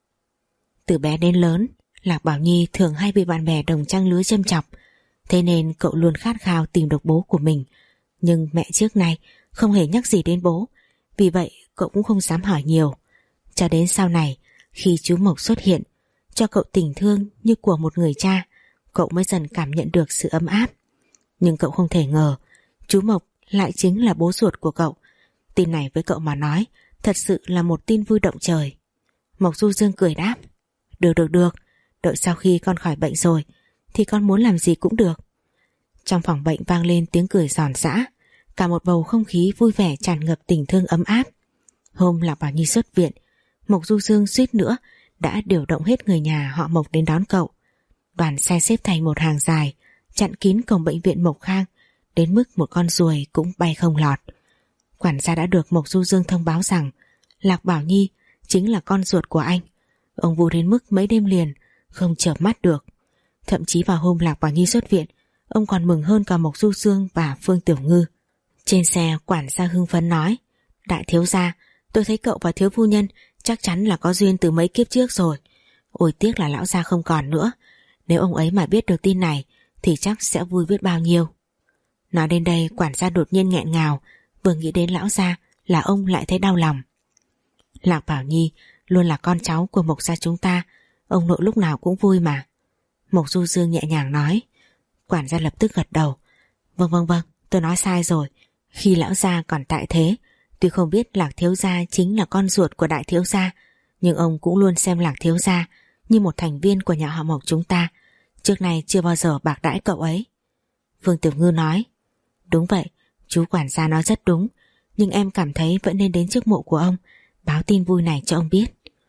[SPEAKER 1] Từ bé đến lớn, Lạc Bảo Nhi thường hay bị bạn bè đồng trang lứa châm chọc, thế nên cậu luôn khát khao tìm được bố của mình. Nhưng mẹ trước nay không hề nhắc gì đến bố, vì vậy cậu cũng không dám hỏi nhiều. Cho đến sau này, khi chú Mộc xuất hiện, cho cậu tình thương như của một người cha, cậu mới dần cảm nhận được sự ấm áp. Nhưng cậu không thể ngờ, chú Mộc lại chính là bố ruột của cậu. Tin này với cậu mà nói, thật sự là một tin vui động trời. Mộc Du Dương cười đáp, được được được, đợi sau khi con khỏi bệnh rồi, thì con muốn làm gì cũng được. Trong phòng bệnh vang lên tiếng cười giòn giã, cả một bầu không khí vui vẻ tràn ngập tình thương ấm áp. Hôm Lạc Bảo Nhi xuất viện, Mộc Du Dương suýt nữa đã điều động hết người nhà họ Mộc đến đón cậu. Đoàn xe xếp thành một hàng dài, chặn kín cổng bệnh viện Mộc Khang, đến mức một con ruồi cũng bay không lọt. Quản gia đã được Mộc Du Dương thông báo rằng Lạc Bảo Nhi chính là con ruột của anh. Ông vui đến mức mấy đêm liền không chợp mắt được. Thậm chí vào hôm Lạc Bảo Nhi xuất viện, ông còn mừng hơn cả Mộc Du Dương và Phương Tiểu Ngư. Trên xe, quản gia hưng phấn nói, đại thiếu gia, tôi thấy cậu và thiếu phu nhân chắc chắn là có duyên từ mấy kiếp trước rồi. Ôi tiếc là lão gia không còn nữa, nếu ông ấy mà biết được tin này thì chắc sẽ vui biết bao nhiêu. Nói đến đây, quản gia đột nhiên nghẹn ngào, vừa nghĩ đến lão gia là ông lại thấy đau lòng. Lạc Bảo Nhi luôn là con cháu của Mộc gia chúng ta, ông nội lúc nào cũng vui mà. Mộc Du Dương nhẹ nhàng nói. Quản gia lập tức gật đầu. Vâng vâng vâng, tôi nói sai rồi. Khi lão gia còn tại thế, tuy không biết Lạc thiếu gia chính là con ruột của đại thiếu gia, nhưng ông cũng luôn xem Lạc thiếu gia như một thành viên của nhà họ Mộc chúng ta, trước này chưa bao giờ bạc đãi cậu ấy. Phương Tiểu Ngư nói. Đúng vậy, chú quản gia nói rất đúng, nhưng em cảm thấy vẫn nên đến trước mộ của ông, báo tin vui này cho ông biết.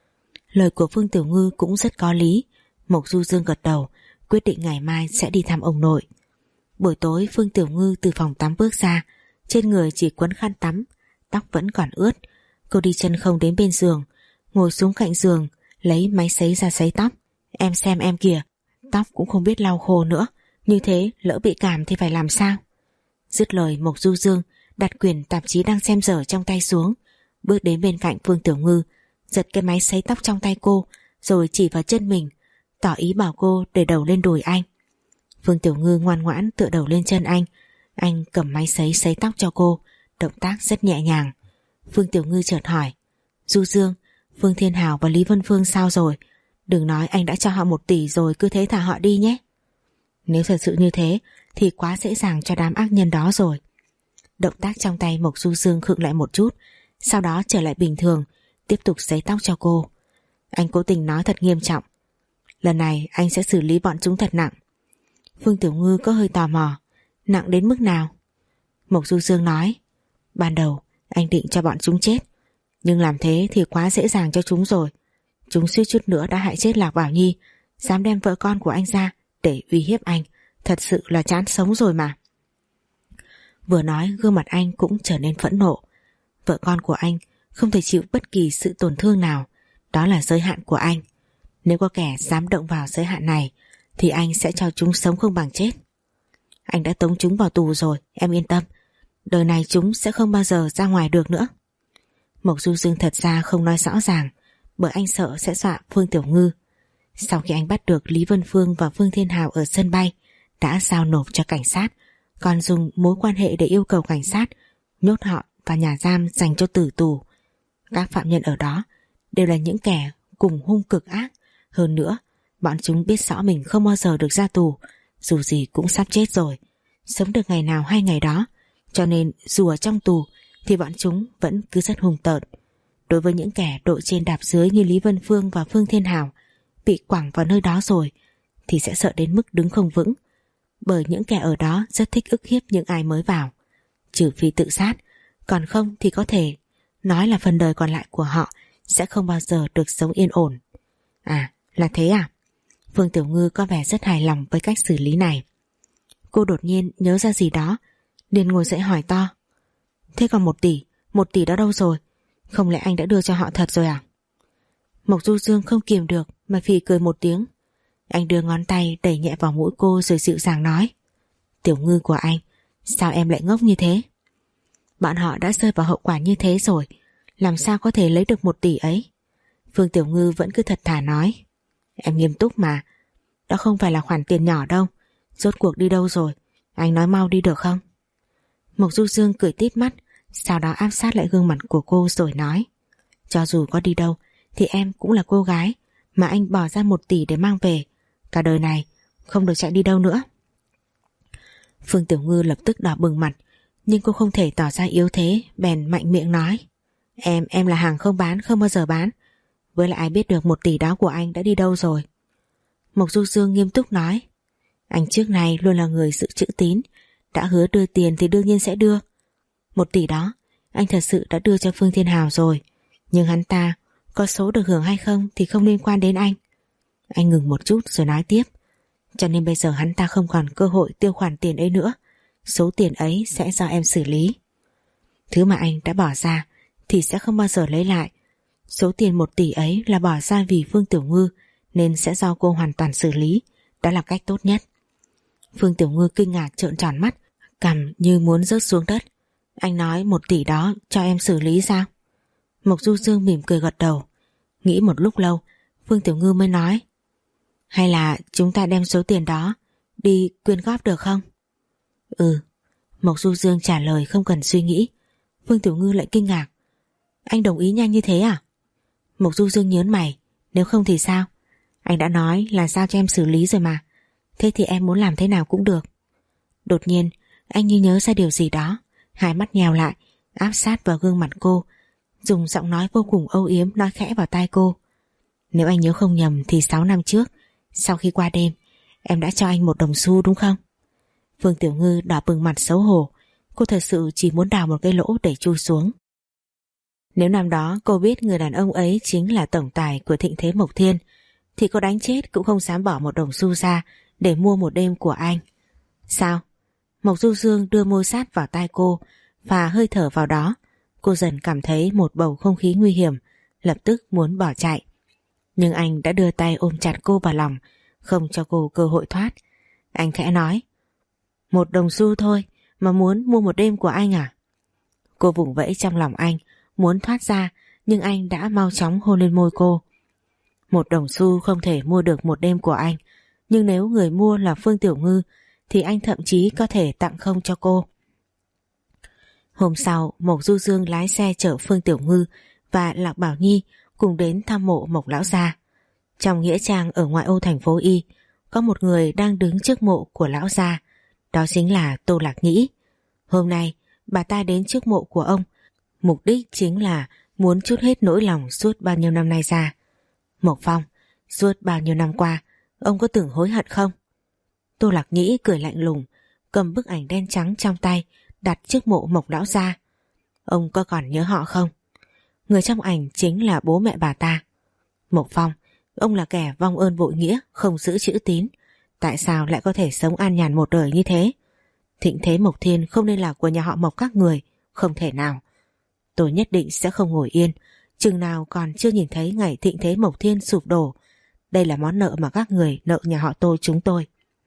[SPEAKER 1] Lời của Phương Tiểu Ngư cũng rất có lý. Mộc Du Dương gật đầu, quyết định ngày mai sẽ đi thăm ông nội. Buổi tối Phương Tiểu Ngư từ phòng tắm bước ra, trên người chỉ quấn khăn tắm, tóc vẫn còn ướt. Cô đi chân không đến bên giường, ngồi xuống cạnh giường, lấy máy sấy ra sấy tóc. Em xem em kìa, tóc cũng không biết lau khô nữa, như thế lỡ bị cảm thì phải làm sao? Dứt lời, Mộc Du Dương đặt quyển tạp chí đang xem dở trong tay xuống, bước đến bên cạnh Phương Tiểu Ngư, giật cái máy sấy tóc trong tay cô, rồi chỉ vào chân mình, tỏ ý bảo cô để đầu lên đùi anh. Phương Tiểu Ngư ngoan ngoãn tựa đầu lên chân anh, Anh cầm máy sấy sấy tóc cho cô, động tác rất nhẹ nhàng. Phương Tiểu Ngư chợt hỏi, Du Dương, Phương Thiên Hào và Lý Vân Phương sao rồi? Đừng nói anh đã cho họ một tỷ rồi cứ thế thả họ đi nhé. Nếu thật sự như thế thì quá dễ dàng cho đám ác nhân đó rồi. Động tác trong tay Mộc Du Dương khựng lại một chút, sau đó trở lại bình thường, tiếp tục sấy tóc cho cô. Anh cố tình nói thật nghiêm trọng, lần này anh sẽ xử lý bọn chúng thật nặng. Phương Tiểu Ngư có hơi tò mò, nặng đến mức nào? Mộc Du Dương nói, ban đầu anh định cho bọn chúng chết, nhưng làm thế thì quá dễ dàng cho chúng rồi. Chúng suýt chút nữa đã hại chết Lạc Bảo Nhi, dám đem vợ con của anh ra để uy hiếp anh, thật sự là chán sống rồi mà. Vừa nói gương mặt anh cũng trở nên phẫn nộ. Vợ con của anh không thể chịu bất kỳ sự tổn thương nào, đó là giới hạn của anh. Nếu có kẻ dám động vào giới hạn này thì anh sẽ cho chúng sống không bằng chết. Anh đã tống chúng vào tù rồi, em yên tâm, đời này chúng sẽ không bao giờ ra ngoài được nữa. Mộc Du Dương thật ra không nói rõ ràng, bởi anh sợ sẽ dọa Phương Tiểu Ngư. Sau khi anh bắt được Lý Vân Phương và Phương Thiên Hào ở sân bay, đã giao nộp cho cảnh sát, còn dùng mối quan hệ để yêu cầu cảnh sát nhốt họ vào nhà giam dành cho tử tù. Các phạm nhân ở đó đều là những kẻ cùng hung cực ác. Hơn nữa, bọn chúng biết rõ mình không bao giờ được ra tù, dù gì cũng sắp chết rồi, sống được ngày nào hay ngày đó, cho nên dù ở trong tù thì bọn chúng vẫn cứ rất hung tợn. Đối với những kẻ đội trên đạp dưới như Lý Vân Phương và Phương Thiên Hào bị quẳng vào nơi đó rồi thì sẽ sợ đến mức đứng không vững, bởi những kẻ ở đó rất thích ức hiếp những ai mới vào. Trừ phi tự sát, còn không thì có thể nói là phần đời còn lại của họ sẽ không bao giờ được sống yên ổn. À, là thế à? Phương Tiểu Ngư có vẻ rất hài lòng với cách xử lý này. Cô đột nhiên nhớ ra gì đó, liền ngồi dậy hỏi to, thế còn một tỷ, một tỷ đó đâu rồi? Không lẽ anh đã đưa cho họ thật rồi à? Mộc Du Dương không kiềm được mà phì cười một tiếng. Anh đưa ngón tay đẩy nhẹ vào mũi cô rồi dịu dàng nói, Tiểu Ngư của anh, sao em lại ngốc như thế? Bọn họ đã rơi vào hậu quả như thế rồi, làm sao có thể lấy được một tỷ ấy? Phương Tiểu Ngư vẫn cứ thật thà nói, em nghiêm túc mà, đó không phải là khoản tiền nhỏ đâu. Rốt cuộc đi đâu rồi? Anh nói mau đi được không? Mộc Du Dương cười tít mắt, sau đó áp sát lại gương mặt của cô rồi nói, cho dù có đi đâu thì em cũng là cô gái mà anh bỏ ra một tỷ để mang về, cả đời này không được chạy đi đâu nữa. Phương Tiểu Ngư lập tức đỏ bừng mặt, nhưng cô không thể tỏ ra yếu thế, bèn mạnh miệng nói, Em, em là hàng không bán, không bao giờ bán. Với lại ai biết được một tỷ đó của anh đã đi đâu rồi? Mộc Du Dương nghiêm túc nói, anh trước này luôn là người giữ chữ tín, đã hứa đưa tiền thì đương nhiên sẽ đưa. Một tỷ đó anh thật sự đã đưa cho Phương Thiên Hào rồi, nhưng hắn ta có số được hưởng hay không thì không liên quan đến anh. Anh ngừng một chút rồi nói tiếp, cho nên bây giờ hắn ta không còn cơ hội tiêu khoản tiền ấy nữa, số tiền ấy sẽ do em xử lý. Thứ mà anh đã bỏ ra thì sẽ không bao giờ lấy lại. Số tiền một tỷ ấy là bỏ ra vì Phương Tiểu Ngư, nên sẽ do cô hoàn toàn xử lý, đó là cách tốt nhất. Phương Tiểu Ngư kinh ngạc trợn tròn mắt, cằm như muốn rớt xuống đất. Anh nói một tỷ đó cho em xử lý sao? Mộc Du Dương mỉm cười gật đầu. Nghĩ một lúc lâu, Phương Tiểu Ngư mới nói, hay là chúng ta đem số tiền đó đi quyên góp được không? Ừ. Mộc Du Dương trả lời không cần suy nghĩ. Phương Tiểu Ngư lại kinh ngạc, anh đồng ý nhanh như thế à? Mộc Du Dương nhớn mày, nếu không thì sao? Anh đã nói là giao cho em xử lý rồi mà, thế thì em muốn làm thế nào cũng được. Đột nhiên anh như nhớ ra điều gì đó, hai mắt nhèo lại, áp sát vào gương mặt cô, dùng giọng nói vô cùng âu yếm nói khẽ vào tai cô, nếu anh nhớ không nhầm thì sáu năm trước, sau khi qua đêm, em đã cho anh một đồng xu đúng không? Phương Tiểu Ngư đỏ bừng mặt xấu hổ, cô thật sự chỉ muốn đào một cái lỗ để chui xuống. Nếu năm đó cô biết người đàn ông ấy chính là tổng tài của Thịnh Thế Mộc Thiên, thì cô đánh chết cũng không dám bỏ một đồng xu ra để mua một đêm của anh. Sao? Mộc Du Dương đưa môi sát vào tai cô và hơi thở vào đó. Cô dần cảm thấy một bầu không khí nguy hiểm, lập tức muốn bỏ chạy. Nhưng anh đã đưa tay ôm chặt cô vào lòng, không cho cô cơ hội thoát. Anh khẽ nói, một đồng xu thôi mà muốn mua một đêm của anh à? Cô vùng vẫy trong lòng anh, muốn thoát ra, nhưng anh đã mau chóng hôn lên môi cô. Một đồng xu không thể mua được một đêm của anh, nhưng nếu người mua là Phương Tiểu Ngư thì anh thậm chí có thể tặng không cho cô. Hôm sau, Mộc Du Dương lái xe chở Phương Tiểu Ngư và Lạc Bảo Nhi cùng đến thăm mộ Mộc lão gia. Trong nghĩa trang ở ngoại ô thành phố Y, có một người đang đứng trước mộ của lão gia, đó chính là Tô Lạc Nhĩ. Hôm nay, bà ta đến trước mộ của ông, mục đích chính là muốn trút hết nỗi lòng suốt bao nhiêu năm nay ra. Mộc Phong, suốt bao nhiêu năm qua, ông có từng hối hận không? Tô Lạc Nhĩ cười lạnh lùng, cầm bức ảnh đen trắng trong tay, đặt trước mộ Mộc lão gia. Ông có còn nhớ họ không? Người trong ảnh chính là bố mẹ bà ta. Mộc Phong, ông là kẻ vong ơn bội nghĩa, không giữ chữ tín. Tại sao lại có thể sống an nhàn một đời như thế? Thịnh thế Mộc Thiên không nên là của nhà họ Mộc các người, không thể nào. Tôi nhất định sẽ không ngồi yên, chừng nào còn chưa nhìn thấy ngày thịnh thế Mộc Thiên sụp đổ. Đây là món nợ mà các người nợ nhà họ Tô chúng tôi.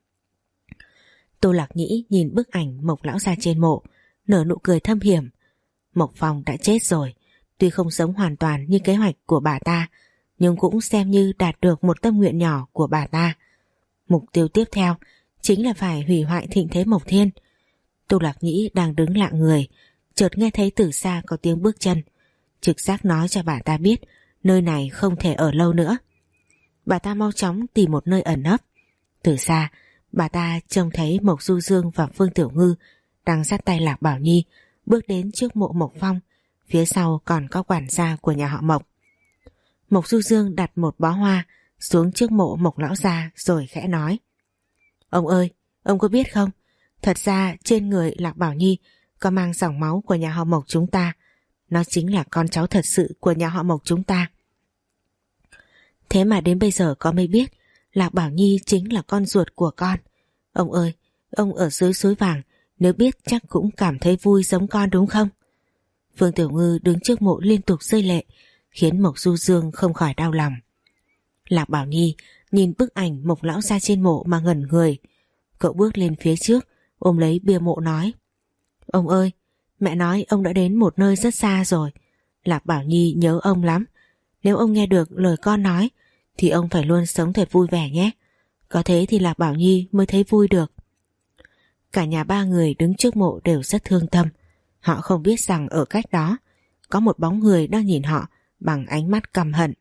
[SPEAKER 1] Tô Lạc Nhĩ nhìn bức ảnh Mộc lão gia trên mộ, nở nụ cười thâm hiểm. Mộc Phong đã chết rồi, tuy không sống hoàn toàn như kế hoạch của bà ta, nhưng cũng xem như đạt được một tâm nguyện nhỏ của bà ta. Mục tiêu tiếp theo chính là phải hủy hoại thịnh thế Mộc Thiên. Tô Lạc Nhĩ đang đứng lặng người, chợt nghe thấy từ xa có tiếng bước chân. Trực giác nói cho bà ta biết nơi này không thể ở lâu nữa. Bà ta mau chóng tìm một nơi ẩn nấp. Từ xa, bà ta trông thấy Mộc Du Dương và Phương Tiểu Ngư đang dắt tay Lạc Bảo Nhi bước đến trước mộ Mộc Phong. Phía sau còn có quản gia của nhà họ Mộc. Mộc Du Dương đặt một bó hoa xuống trước mộ Mộc lão gia rồi khẽ nói: Ông ơi, ông có biết không, thật ra trên người Lạc Bảo Nhi có mang dòng máu của nhà họ Mộc chúng ta. Nó chính là con cháu thật sự của nhà họ Mộc chúng ta. Thế mà đến bây giờ con mới biết Lạc Bảo Nhi chính là con ruột của con. Ông ơi, ông ở dưới suối vàng, nếu biết chắc cũng cảm thấy vui giống con đúng không? Phương Tiểu Ngư đứng trước mộ liên tục rơi lệ, khiến Mộc Du Dương không khỏi đau lòng. Lạc Bảo Nhi nhìn bức ảnh Mộc lão gia trên mộ mà ngẩn người. Cậu bước lên phía trước, ôm lấy bia mộ nói: Ông ơi, mẹ nói ông đã đến một nơi rất xa rồi. Lạc Bảo Nhi nhớ ông lắm. Nếu ông nghe được lời con nói thì ông phải luôn sống thật vui vẻ nhé. Có thế thì Lạc Bảo Nhi mới thấy vui được. Cả nhà ba người đứng trước mộ đều rất thương tâm. Họ không biết rằng ở cách đó có một bóng người đang nhìn họ bằng ánh mắt căm hận.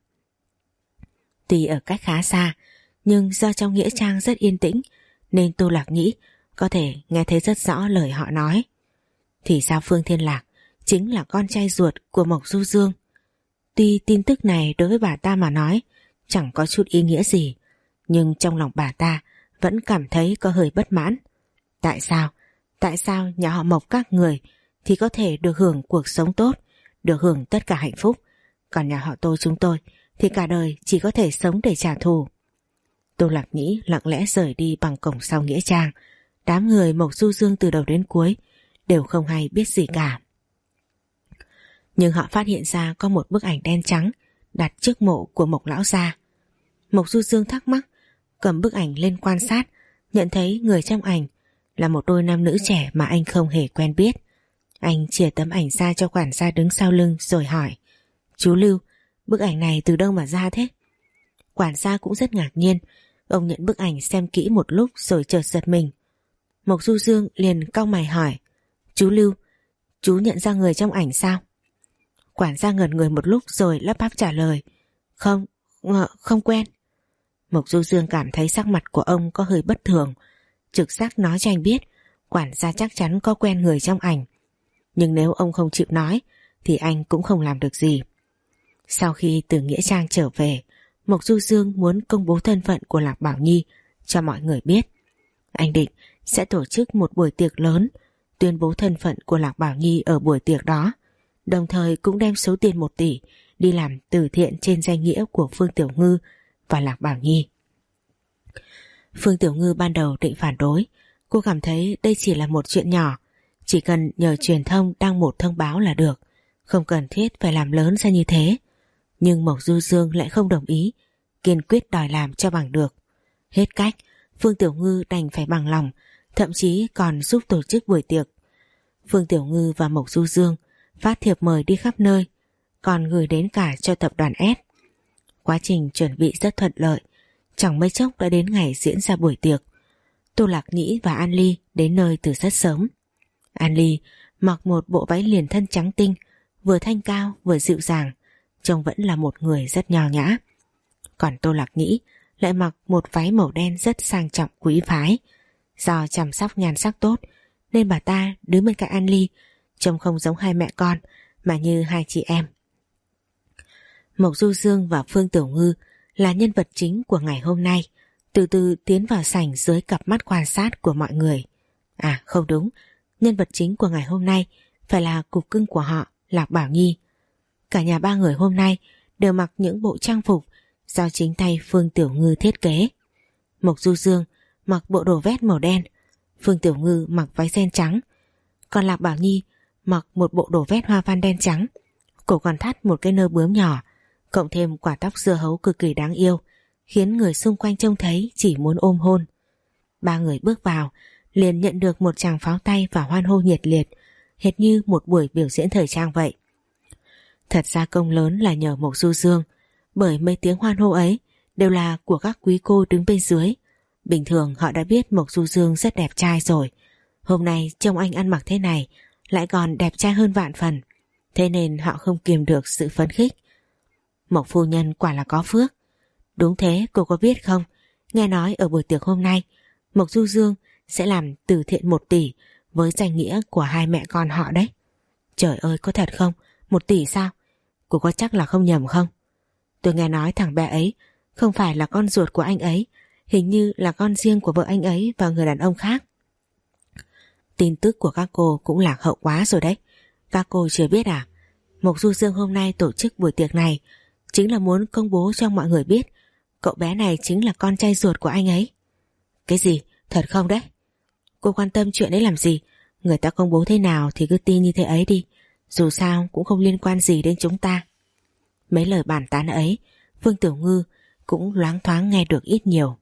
[SPEAKER 1] Tuy ở cách khá xa, nhưng do trong nghĩa trang rất yên tĩnh nên Tô Lạc Nhĩ có thể nghe thấy rất rõ lời họ nói. Thì sao Phương Thiên Lạc chính là con trai ruột của Mộc Du Dương. Tuy tin tức này đối với bà ta mà nói chẳng có chút ý nghĩa gì, nhưng trong lòng bà ta vẫn cảm thấy có hơi bất mãn. Tại sao? Tại sao nhà họ Mộc các người thì có thể được hưởng cuộc sống tốt, được hưởng tất cả hạnh phúc, còn nhà họ Tô chúng tôi thì cả đời chỉ có thể sống để trả thù. Tô Lạc Nhĩ lặng lẽ rời đi bằng cổng sau nghĩa trang. Đám người Mộc Du Dương từ đầu đến cuối đều không hay biết gì cả. Nhưng họ phát hiện ra có một bức ảnh đen trắng đặt trước mộ của Mộc lão gia. Mộc Du Dương thắc mắc, cầm bức ảnh lên quan sát, nhận thấy người trong ảnh là một đôi nam nữ trẻ mà anh không hề quen biết. Anh chìa tấm ảnh ra cho quản gia đứng sau lưng rồi hỏi: Chú Lưu, bức ảnh này từ đâu mà ra thế? Quản gia cũng rất ngạc nhiên. Ông nhận bức ảnh xem kỹ một lúc rồi chợt giật mình. Mộc Du Dương liền cau mày hỏi: Chú Lưu, chú nhận ra người trong ảnh sao? Quản gia ngẩn người một lúc rồi lắp bắp trả lời: Không, không quen. Mộc Du Dương cảm thấy sắc mặt của ông có hơi bất thường. Trực giác nói cho anh biết quản gia chắc chắn có quen người trong ảnh. Nhưng nếu ông không chịu nói thì anh cũng không làm được gì. Sau khi từ nghĩa trang trở về, Mộc Du Dương muốn công bố thân phận của Lạc Bảo Nhi cho mọi người biết. Anh định sẽ tổ chức một buổi tiệc lớn, tuyên bố thân phận của Lạc Bảo Nhi ở buổi tiệc đó, đồng thời cũng đem số tiền một tỷ đi làm từ thiện trên danh nghĩa của Phương Tiểu Ngư và Lạc Bảo Nhi. Phương Tiểu Ngư ban đầu định phản đối. Cô cảm thấy đây chỉ là một chuyện nhỏ, chỉ cần nhờ truyền thông đăng một thông báo là được, không cần thiết phải làm lớn ra như thế. Nhưng Mộc Du Dương lại không đồng ý, kiên quyết đòi làm cho bằng được. Hết cách, Phương Tiểu Ngư đành phải bằng lòng, thậm chí còn giúp tổ chức buổi tiệc. Phương Tiểu Ngư và Mộc Du Dương phát thiệp mời đi khắp nơi, còn gửi đến cả cho tập đoàn S. Quá trình chuẩn bị rất thuận lợi, chẳng mấy chốc đã đến ngày diễn ra buổi tiệc. Tô Lạc Nhĩ và An Ly đến nơi từ rất sớm. An Ly mặc một bộ váy liền thân trắng tinh, vừa thanh cao vừa dịu dàng, trông vẫn là một người rất nho nhã. Còn Tô Lạc Nhĩ lại mặc một váy màu đen rất sang trọng quý phái. Do chăm sóc nhan sắc tốt nên bà ta đứng bên cạnh An Ly trông không giống hai mẹ con mà như hai chị em. Mộc Du Dương và Phương Tiểu Ngư là nhân vật chính của ngày hôm nay, từ từ tiến vào sảnh dưới cặp mắt quan sát của mọi người. À không đúng, nhân vật chính của ngày hôm nay phải là cục cưng của họ, Lạc Bảo Nhi. Cả nhà ba người hôm nay đều mặc những bộ trang phục do chính tay Phương Tiểu Ngư thiết kế. Mộc Du Dương mặc bộ đồ vest màu đen, Phương Tiểu Ngư mặc váy ren trắng, còn Lạc Bảo Nhi mặc một bộ đồ vest hoa văn đen trắng, cổ còn thắt một cái nơ bướm nhỏ, cộng thêm quả tóc dưa hấu cực kỳ đáng yêu, khiến người xung quanh trông thấy chỉ muốn ôm hôn. Ba người bước vào liền nhận được một tràng pháo tay và hoan hô nhiệt liệt, hệt như một buổi biểu diễn thời trang vậy. Thật ra công lớn là nhờ Mộc Du Dương, bởi mấy tiếng hoan hô ấy đều là của các quý cô đứng bên dưới. Bình thường họ đã biết Mộc Du Dương rất đẹp trai rồi, hôm nay trông anh ăn mặc thế này lại còn đẹp trai hơn vạn phần, thế nên họ không kiềm được sự phấn khích. Mộc phu nhân quả là có phước. Đúng thế, cô có biết không, nghe nói ở buổi tiệc hôm nay Mộc Du Dương sẽ làm từ thiện một tỷ với danh nghĩa của hai mẹ con họ đấy. Trời ơi, có thật không? Một tỷ sao? Cô có chắc là không nhầm không? Tôi nghe nói thằng bé ấy không phải là con ruột của anh ấy, hình như là con riêng của vợ anh ấy và người đàn ông khác. Tin tức của các cô cũng lạc hậu quá rồi đấy. Các cô chưa biết à? Mộc Du Dương hôm nay tổ chức buổi tiệc này chính là muốn công bố cho mọi người biết cậu bé này chính là con trai ruột của anh ấy. Cái gì? Thật không đấy? Cô quan tâm chuyện ấy làm gì? Người ta công bố thế nào thì cứ tin như thế ấy đi, dù sao cũng không liên quan gì đến chúng ta. Mấy lời bàn tán ấy Phương Tiểu Ngư cũng loáng thoáng nghe được ít nhiều.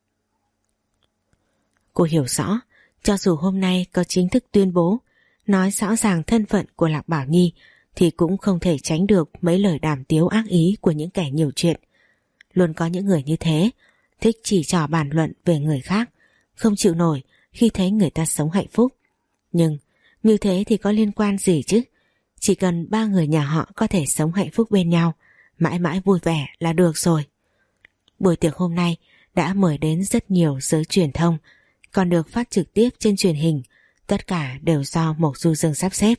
[SPEAKER 1] Cô hiểu rõ, cho dù hôm nay có chính thức tuyên bố nói rõ ràng thân phận của Lạc Bảo Nhi thì cũng không thể tránh được mấy lời đàm tiếu ác ý của những kẻ nhiều chuyện. Luôn có những người như thế, thích chỉ trỏ bàn luận về người khác, không chịu nổi khi thấy người ta sống hạnh phúc. Nhưng như thế thì có liên quan gì chứ? Chỉ cần ba người nhà họ có thể sống hạnh phúc bên nhau, mãi mãi vui vẻ là được rồi. Buổi tiệc hôm nay đã mời đến rất nhiều giới truyền thông, còn được phát trực tiếp trên truyền hình, tất cả đều do Mộc Du Dương sắp xếp.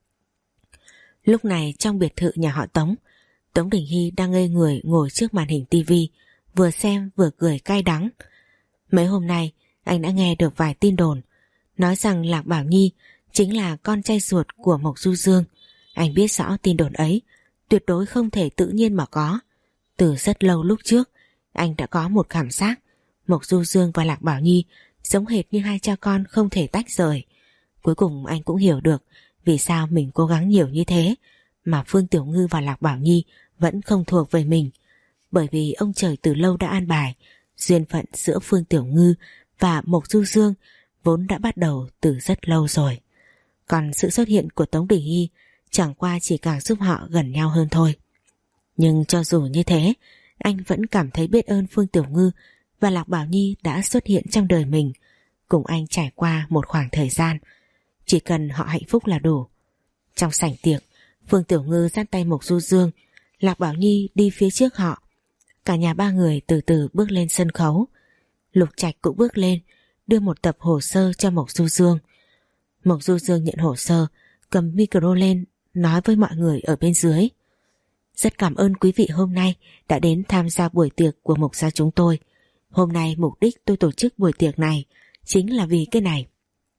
[SPEAKER 1] Lúc này trong biệt thự nhà họ Tống, Tống Đình Hy đang ngây người ngồi trước màn hình tivi, vừa xem vừa cười cay đắng. Mấy hôm nay anh đã nghe được vài tin đồn, nói rằng Lạc Bảo Nhi chính là con trai ruột của Mộc Du Dương. Anh biết rõ tin đồn ấy tuyệt đối không thể tự nhiên mà có. Từ rất lâu lúc trước, anh đã có một cảm giác Mộc Du Dương và Lạc Bảo Nhi giống hệt như hai cha con không thể tách rời. Cuối cùng anh cũng hiểu được vì sao mình cố gắng nhiều như thế mà Phương Tiểu Ngư và Lạc Bảo Nhi vẫn không thuộc về mình. Bởi vì ông trời từ lâu đã an bài duyên phận giữa Phương Tiểu Ngư và Mộc Du Dương vốn đã bắt đầu từ rất lâu rồi. Còn sự xuất hiện của Tống Đình Hy chẳng qua chỉ càng giúp họ gần nhau hơn thôi. Nhưng cho dù như thế, anh vẫn cảm thấy biết ơn Phương Tiểu Ngư và Lạc Bảo Nhi đã xuất hiện trong đời mình, cùng anh trải qua một khoảng thời gian. Chỉ cần họ hạnh phúc là đủ. Trong sảnh tiệc, Phương Tiểu Ngư dắt tay Mộc Du Dương, Lạc Bảo Nhi đi phía trước họ. Cả nhà ba người từ từ bước lên sân khấu. Lục Trạch cũng bước lên, đưa một tập hồ sơ cho Mộc Du Dương. Mộc Du Dương nhận hồ sơ, cầm micro lên, nói với mọi người ở bên dưới. Rất cảm ơn quý vị hôm nay đã đến tham gia buổi tiệc của Mộc gia chúng tôi. Hôm nay mục đích tôi tổ chức buổi tiệc này chính là vì cái này.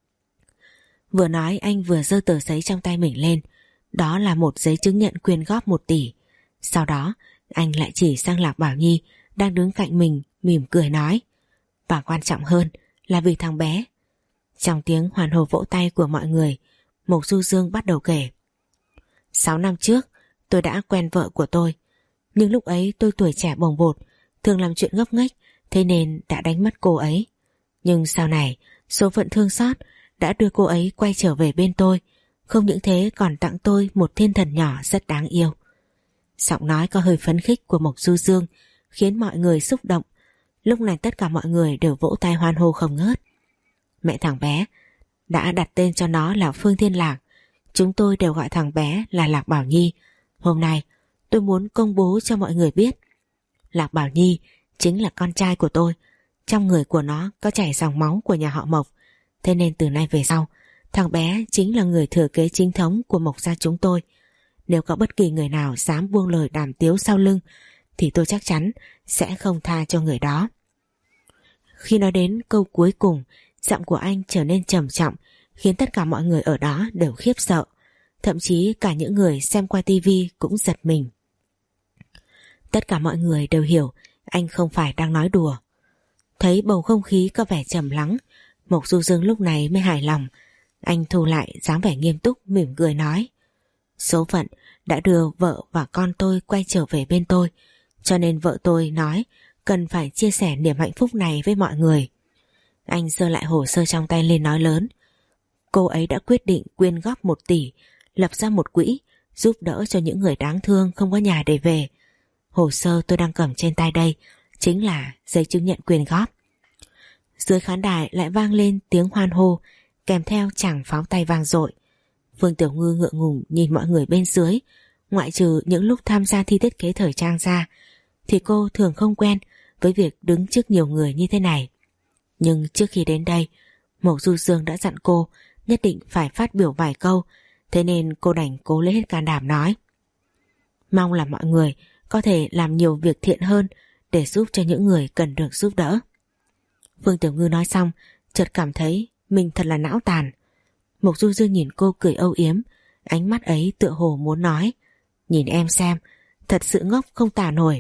[SPEAKER 1] Vừa nói anh vừa giơ tờ giấy trong tay mình lên, đó là một giấy chứng nhận quyên góp một tỷ. Sau đó anh lại chỉ sang Lạc Bảo Nhi đang đứng cạnh mình, mỉm cười nói, và quan trọng hơn là vì thằng bé. Trong tiếng hoàn hô vỗ tay của mọi người, Mộc Du Dương bắt đầu kể. Sáu năm trước tôi đã quen vợ của tôi, nhưng lúc ấy tôi tuổi trẻ bồng bột, thường làm chuyện ngốc nghếch, thế nên đã đánh mất cô ấy. Nhưng sau này số phận thương xót đã đưa cô ấy quay trở về bên tôi, không những thế còn tặng tôi một thiên thần nhỏ rất đáng yêu. Giọng nói có hơi phấn khích của Mộc Du Dương khiến mọi người xúc động. Lúc này tất cả mọi người đều vỗ tay hoan hô không ngớt. Mẹ thằng bé đã đặt tên cho nó là Phương Thiên Lạc. Chúng tôi đều gọi thằng bé là Lạc Bảo Nhi. Hôm nay tôi muốn công bố cho mọi người biết, Lạc Bảo Nhi chính là con trai của tôi. Trong người của nó có chảy dòng máu của nhà họ Mộc. Thế nên từ nay về sau, thằng bé chính là người thừa kế chính thống của Mộc gia chúng tôi. Nếu có bất kỳ người nào dám buông lời đàm tiếu sau lưng thì tôi chắc chắn sẽ không tha cho người đó. Khi nói đến câu cuối cùng, giọng của anh trở nên trầm trọng, khiến tất cả mọi người ở đó đều khiếp sợ. Thậm chí cả những người xem qua tivi cũng giật mình. Tất cả mọi người đều hiểu anh không phải đang nói đùa. Thấy bầu không khí có vẻ trầm lắng, Mộc Du Dương lúc này mới hài lòng. Anh thu lại dáng vẻ nghiêm túc, mỉm cười nói: số phận đã đưa vợ và con tôi quay trở về bên tôi, cho nên vợ tôi nói cần phải chia sẻ niềm hạnh phúc này với mọi người. Anh giơ lại hồ sơ trong tay lên nói lớn: cô ấy đã quyết định quyên góp một tỷ, lập ra một quỹ giúp đỡ cho những người đáng thương không có nhà để về. Hồ sơ tôi đang cầm trên tay đây chính là giấy chứng nhận quyên góp. Dưới khán đài lại vang lên tiếng hoan hô, kèm theo chàng pháo tay vang dội. Phương Tiểu Ngư ngượng ngùng nhìn mọi người bên dưới. Ngoại trừ những lúc tham gia thi thiết kế thời trang ra thì cô thường không quen với việc đứng trước nhiều người như thế này. Nhưng trước khi đến đây, Mộc Du Dương đã dặn cô nhất định phải phát biểu vài câu, thế nên cô đành cố lấy hết can đảm nói: mong là mọi người có thể làm nhiều việc thiện hơn để giúp cho những người cần được giúp đỡ. Phương Tiểu Ngư nói xong chợt cảm thấy mình thật là não tàn. Mộc Du Dương nhìn cô cười âu yếm, ánh mắt ấy tựa hồ muốn nói: nhìn em xem, thật sự ngốc không tả nổi.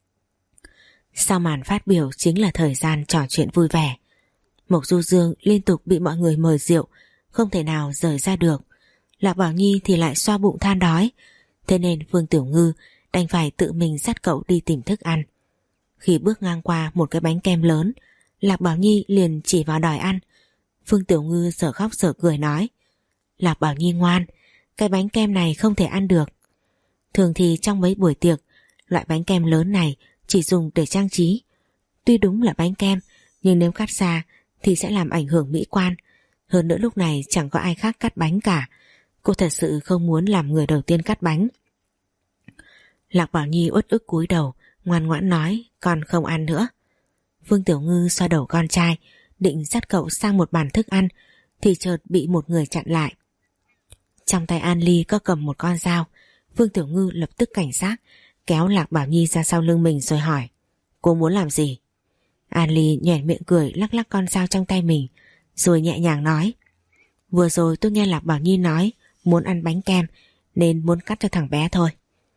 [SPEAKER 1] Sau màn phát biểu chính là thời gian trò chuyện vui vẻ. Mộc Du Dương liên tục bị mọi người mời rượu, không thể nào rời ra được. Lạc Bảo Nhi thì lại xoa bụng than đói, thế nên Phương Tiểu Ngư đành phải tự mình dắt cậu đi tìm thức ăn. Khi bước ngang qua một cái bánh kem lớn, Lạc Bảo Nhi liền chỉ vào đòi ăn. Phương Tiểu Ngư dở khóc dở cười nói: Lạc Bảo Nhi ngoan, cái bánh kem này không thể ăn được. Thường thì trong mấy buổi tiệc, loại bánh kem lớn này chỉ dùng để trang trí. Tuy đúng là bánh kem, nhưng nếu cắt ra thì sẽ làm ảnh hưởng mỹ quan. Hơn nữa lúc này chẳng có ai khác cắt bánh cả. Cô thật sự không muốn làm người đầu tiên cắt bánh. Lạc Bảo Nhi uất ức cúi đầu, ngoan ngoãn nói: con không ăn nữa. Phương Tiểu Ngư xoa đầu con trai, định dắt cậu sang một bàn thức ăn thì chợt bị một người chặn lại. Trong tay An Ly có cầm một con dao. Phương Tiểu Ngư lập tức cảnh giác, kéo Lạc Bảo Nhi ra sau lưng mình rồi hỏi: cô muốn làm gì? An Ly nhoẻn miệng cười, lắc lắc con dao trong tay mình rồi nhẹ nhàng nói: vừa rồi tôi nghe Lạc Bảo Nhi nói muốn ăn bánh kem nên muốn cắt cho thằng bé thôi.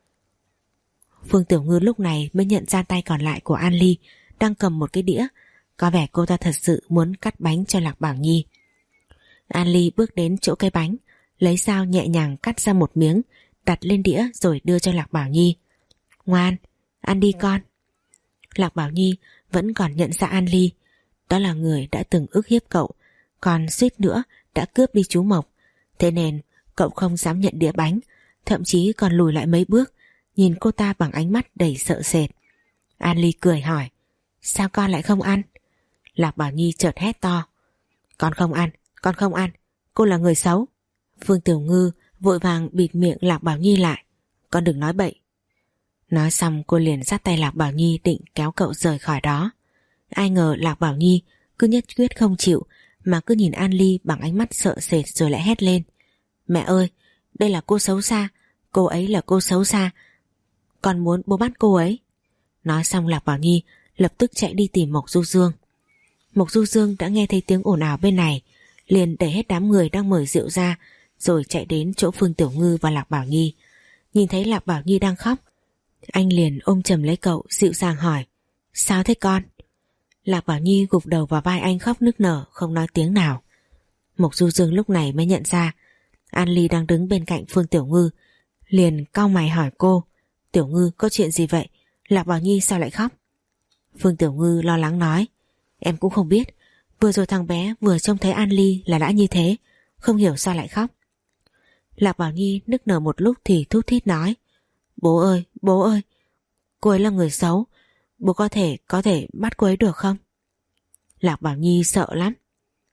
[SPEAKER 1] Phương Tiểu Ngư lúc này mới nhận ra tay còn lại của An Ly đang cầm một cái đĩa, có vẻ cô ta thật sự muốn cắt bánh cho Lạc Bảo Nhi. An Ly bước đến chỗ cây bánh, lấy dao nhẹ nhàng cắt ra một miếng, đặt lên đĩa rồi đưa cho Lạc Bảo Nhi. Ngoan, ăn đi con. Lạc Bảo Nhi vẫn còn nhận ra An Ly, đó là người đã từng ức hiếp cậu, còn suýt nữa đã cướp đi chú Mộc. Thế nên cậu không dám nhận đĩa bánh, thậm chí còn lùi lại mấy bước, nhìn cô ta bằng ánh mắt đầy sợ sệt. An Ly cười hỏi: sao con lại không ăn? Lạc Bảo Nhi chợt hét to: con không ăn, con không ăn, cô là người xấu. Phương Tiểu Ngư vội vàng bịt miệng Lạc Bảo Nhi lại: con đừng nói bậy. Nói xong cô liền dắt tay Lạc Bảo Nhi định kéo cậu rời khỏi đó. Ai ngờ Lạc Bảo Nhi cứ nhất quyết không chịu, mà cứ nhìn An Ly bằng ánh mắt sợ sệt rồi lại hét lên: mẹ ơi, đây là cô xấu xa, cô ấy là cô xấu xa, con muốn bố bắt cô ấy. Nói xong Lạc Bảo Nhi lập tức chạy đi tìm Mộc Du Dương. Mộc Du Dương đã nghe thấy tiếng ồn ào bên này, liền đẩy hết đám người đang mời rượu ra rồi chạy đến chỗ Phương Tiểu Ngư và Lạc Bảo Nhi. Nhìn thấy Lạc Bảo Nhi đang khóc, anh liền ôm chầm lấy cậu, dịu dàng hỏi: sao thế con? Lạc Bảo Nhi gục đầu vào vai anh khóc nức nở, không nói tiếng nào. Mộc Du Dương lúc này mới nhận ra An Ly đang đứng bên cạnh Phương Tiểu Ngư, liền cau mày hỏi cô: Tiểu Ngư, có chuyện gì vậy? Lạc Bảo Nhi sao lại khóc? Phương Tiểu Ngư lo lắng nói: em cũng không biết, vừa rồi thằng bé vừa trông thấy An Ly là đã như thế, không hiểu sao lại khóc. Lạc Bảo Nhi nức nở một lúc thì thút thít nói: bố ơi, bố ơi, cô ấy là người xấu, bố có thể có thể bắt cô ấy được không? Lạc Bảo Nhi sợ lắm.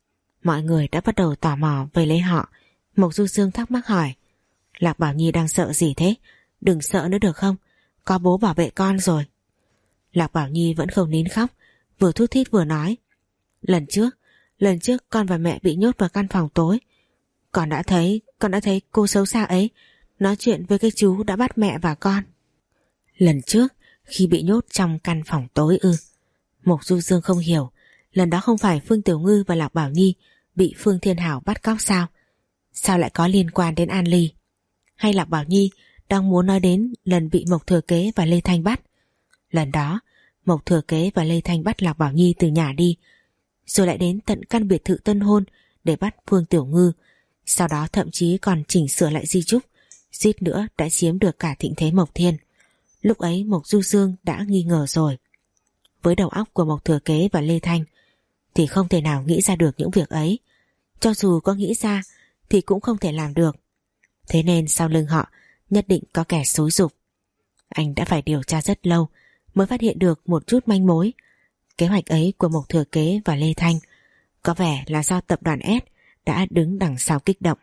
[SPEAKER 1] Mọi người đã bắt đầu tò mò về lấy họ. Mộc Du Dương thắc mắc hỏi: Lạc Bảo Nhi đang sợ gì thế? Đừng sợ nữa được không? Có bố bảo vệ con rồi. Lạc Bảo Nhi vẫn không nín khóc, vừa thút thít vừa nói: Lần trước, lần trước con và mẹ bị nhốt vào căn phòng tối. Con đã thấy, con đã thấy cô xấu xa ấy nói chuyện với cái chú đã bắt mẹ và con. Lần trước, khi bị nhốt trong căn phòng tối ư? Mộc Du Dương không hiểu, lần đó không phải Phương Tiểu Ngư và Lạc Bảo Nhi bị Phương Thiên Hảo bắt cóc sao? Sao lại có liên quan đến An Ly? Hay Lạc Bảo Nhi đang muốn nói đến lần bị Mộc Thừa Kế và Lê Thanh bắt? Lần đó, Mộc Thừa Kế và Lê Thanh bắt Lạc Bảo Nhi từ nhà đi, rồi lại đến tận căn biệt thự tân hôn để bắt Phương Tiểu Ngư. Sau đó thậm chí còn chỉnh sửa lại di chúc, suýt nữa đã chiếm được cả thịnh thế Mộc Thiên. Lúc ấy Mộc Du Dương đã nghi ngờ rồi. Với đầu óc của Mộc Thừa Kế và Lê Thanh thì không thể nào nghĩ ra được những việc ấy. Cho dù có nghĩ ra thì cũng không thể làm được. Thế nên sau lưng họ nhất định có kẻ xúi giục. Anh đã phải điều tra rất lâu mới phát hiện được một chút manh mối. Kế hoạch ấy của Mộc Thừa Kế và Lê Thanh có vẻ là do tập đoàn S đã đứng đằng sau kích động.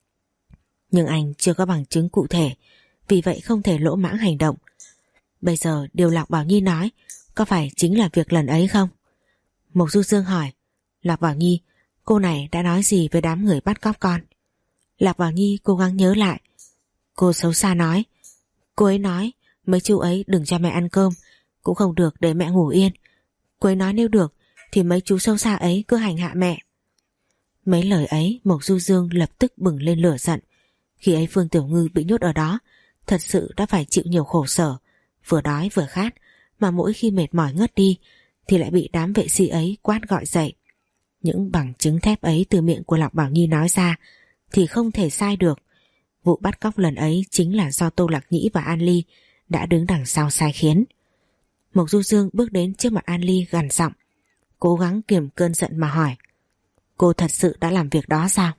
[SPEAKER 1] Nhưng anh chưa có bằng chứng cụ thể, vì vậy không thể lỗ mãng hành động. Bây giờ điều Lạc Bảo Nhi nói có phải chính là việc lần ấy không? Mộc Du Dương hỏi: Lạc Bảo Nhi, cô này đã nói gì với đám người bắt cóc con? Lạc Bảo Nhi cố gắng nhớ lại. Cô xấu xa nói, cô ấy nói mấy chú ấy đừng cho mẹ ăn cơm, cũng không được để mẹ ngủ yên. Cô ấy nói nếu được thì mấy chú xấu xa ấy cứ hành hạ mẹ. Mấy lời ấy Mộc Du Dương lập tức bừng lên lửa giận. Khi ấy Phương Tiểu Ngư bị nhốt ở đó thật sự đã phải chịu nhiều khổ sở, vừa đói vừa khát, mà mỗi khi mệt mỏi ngất đi thì lại bị đám vệ sĩ ấy quát gọi dậy. Những bằng chứng thép ấy từ miệng của Lạc Bảo Nhi nói ra thì không thể sai được. Vụ bắt cóc lần ấy chính là do Tô Lạc Nhĩ và An Ly đã đứng đằng sau sai khiến. Mộc Du Dương bước đến trước mặt An Ly gằn giọng, cố gắng kiềm cơn giận mà hỏi: Cô thật sự đã làm việc đó sao?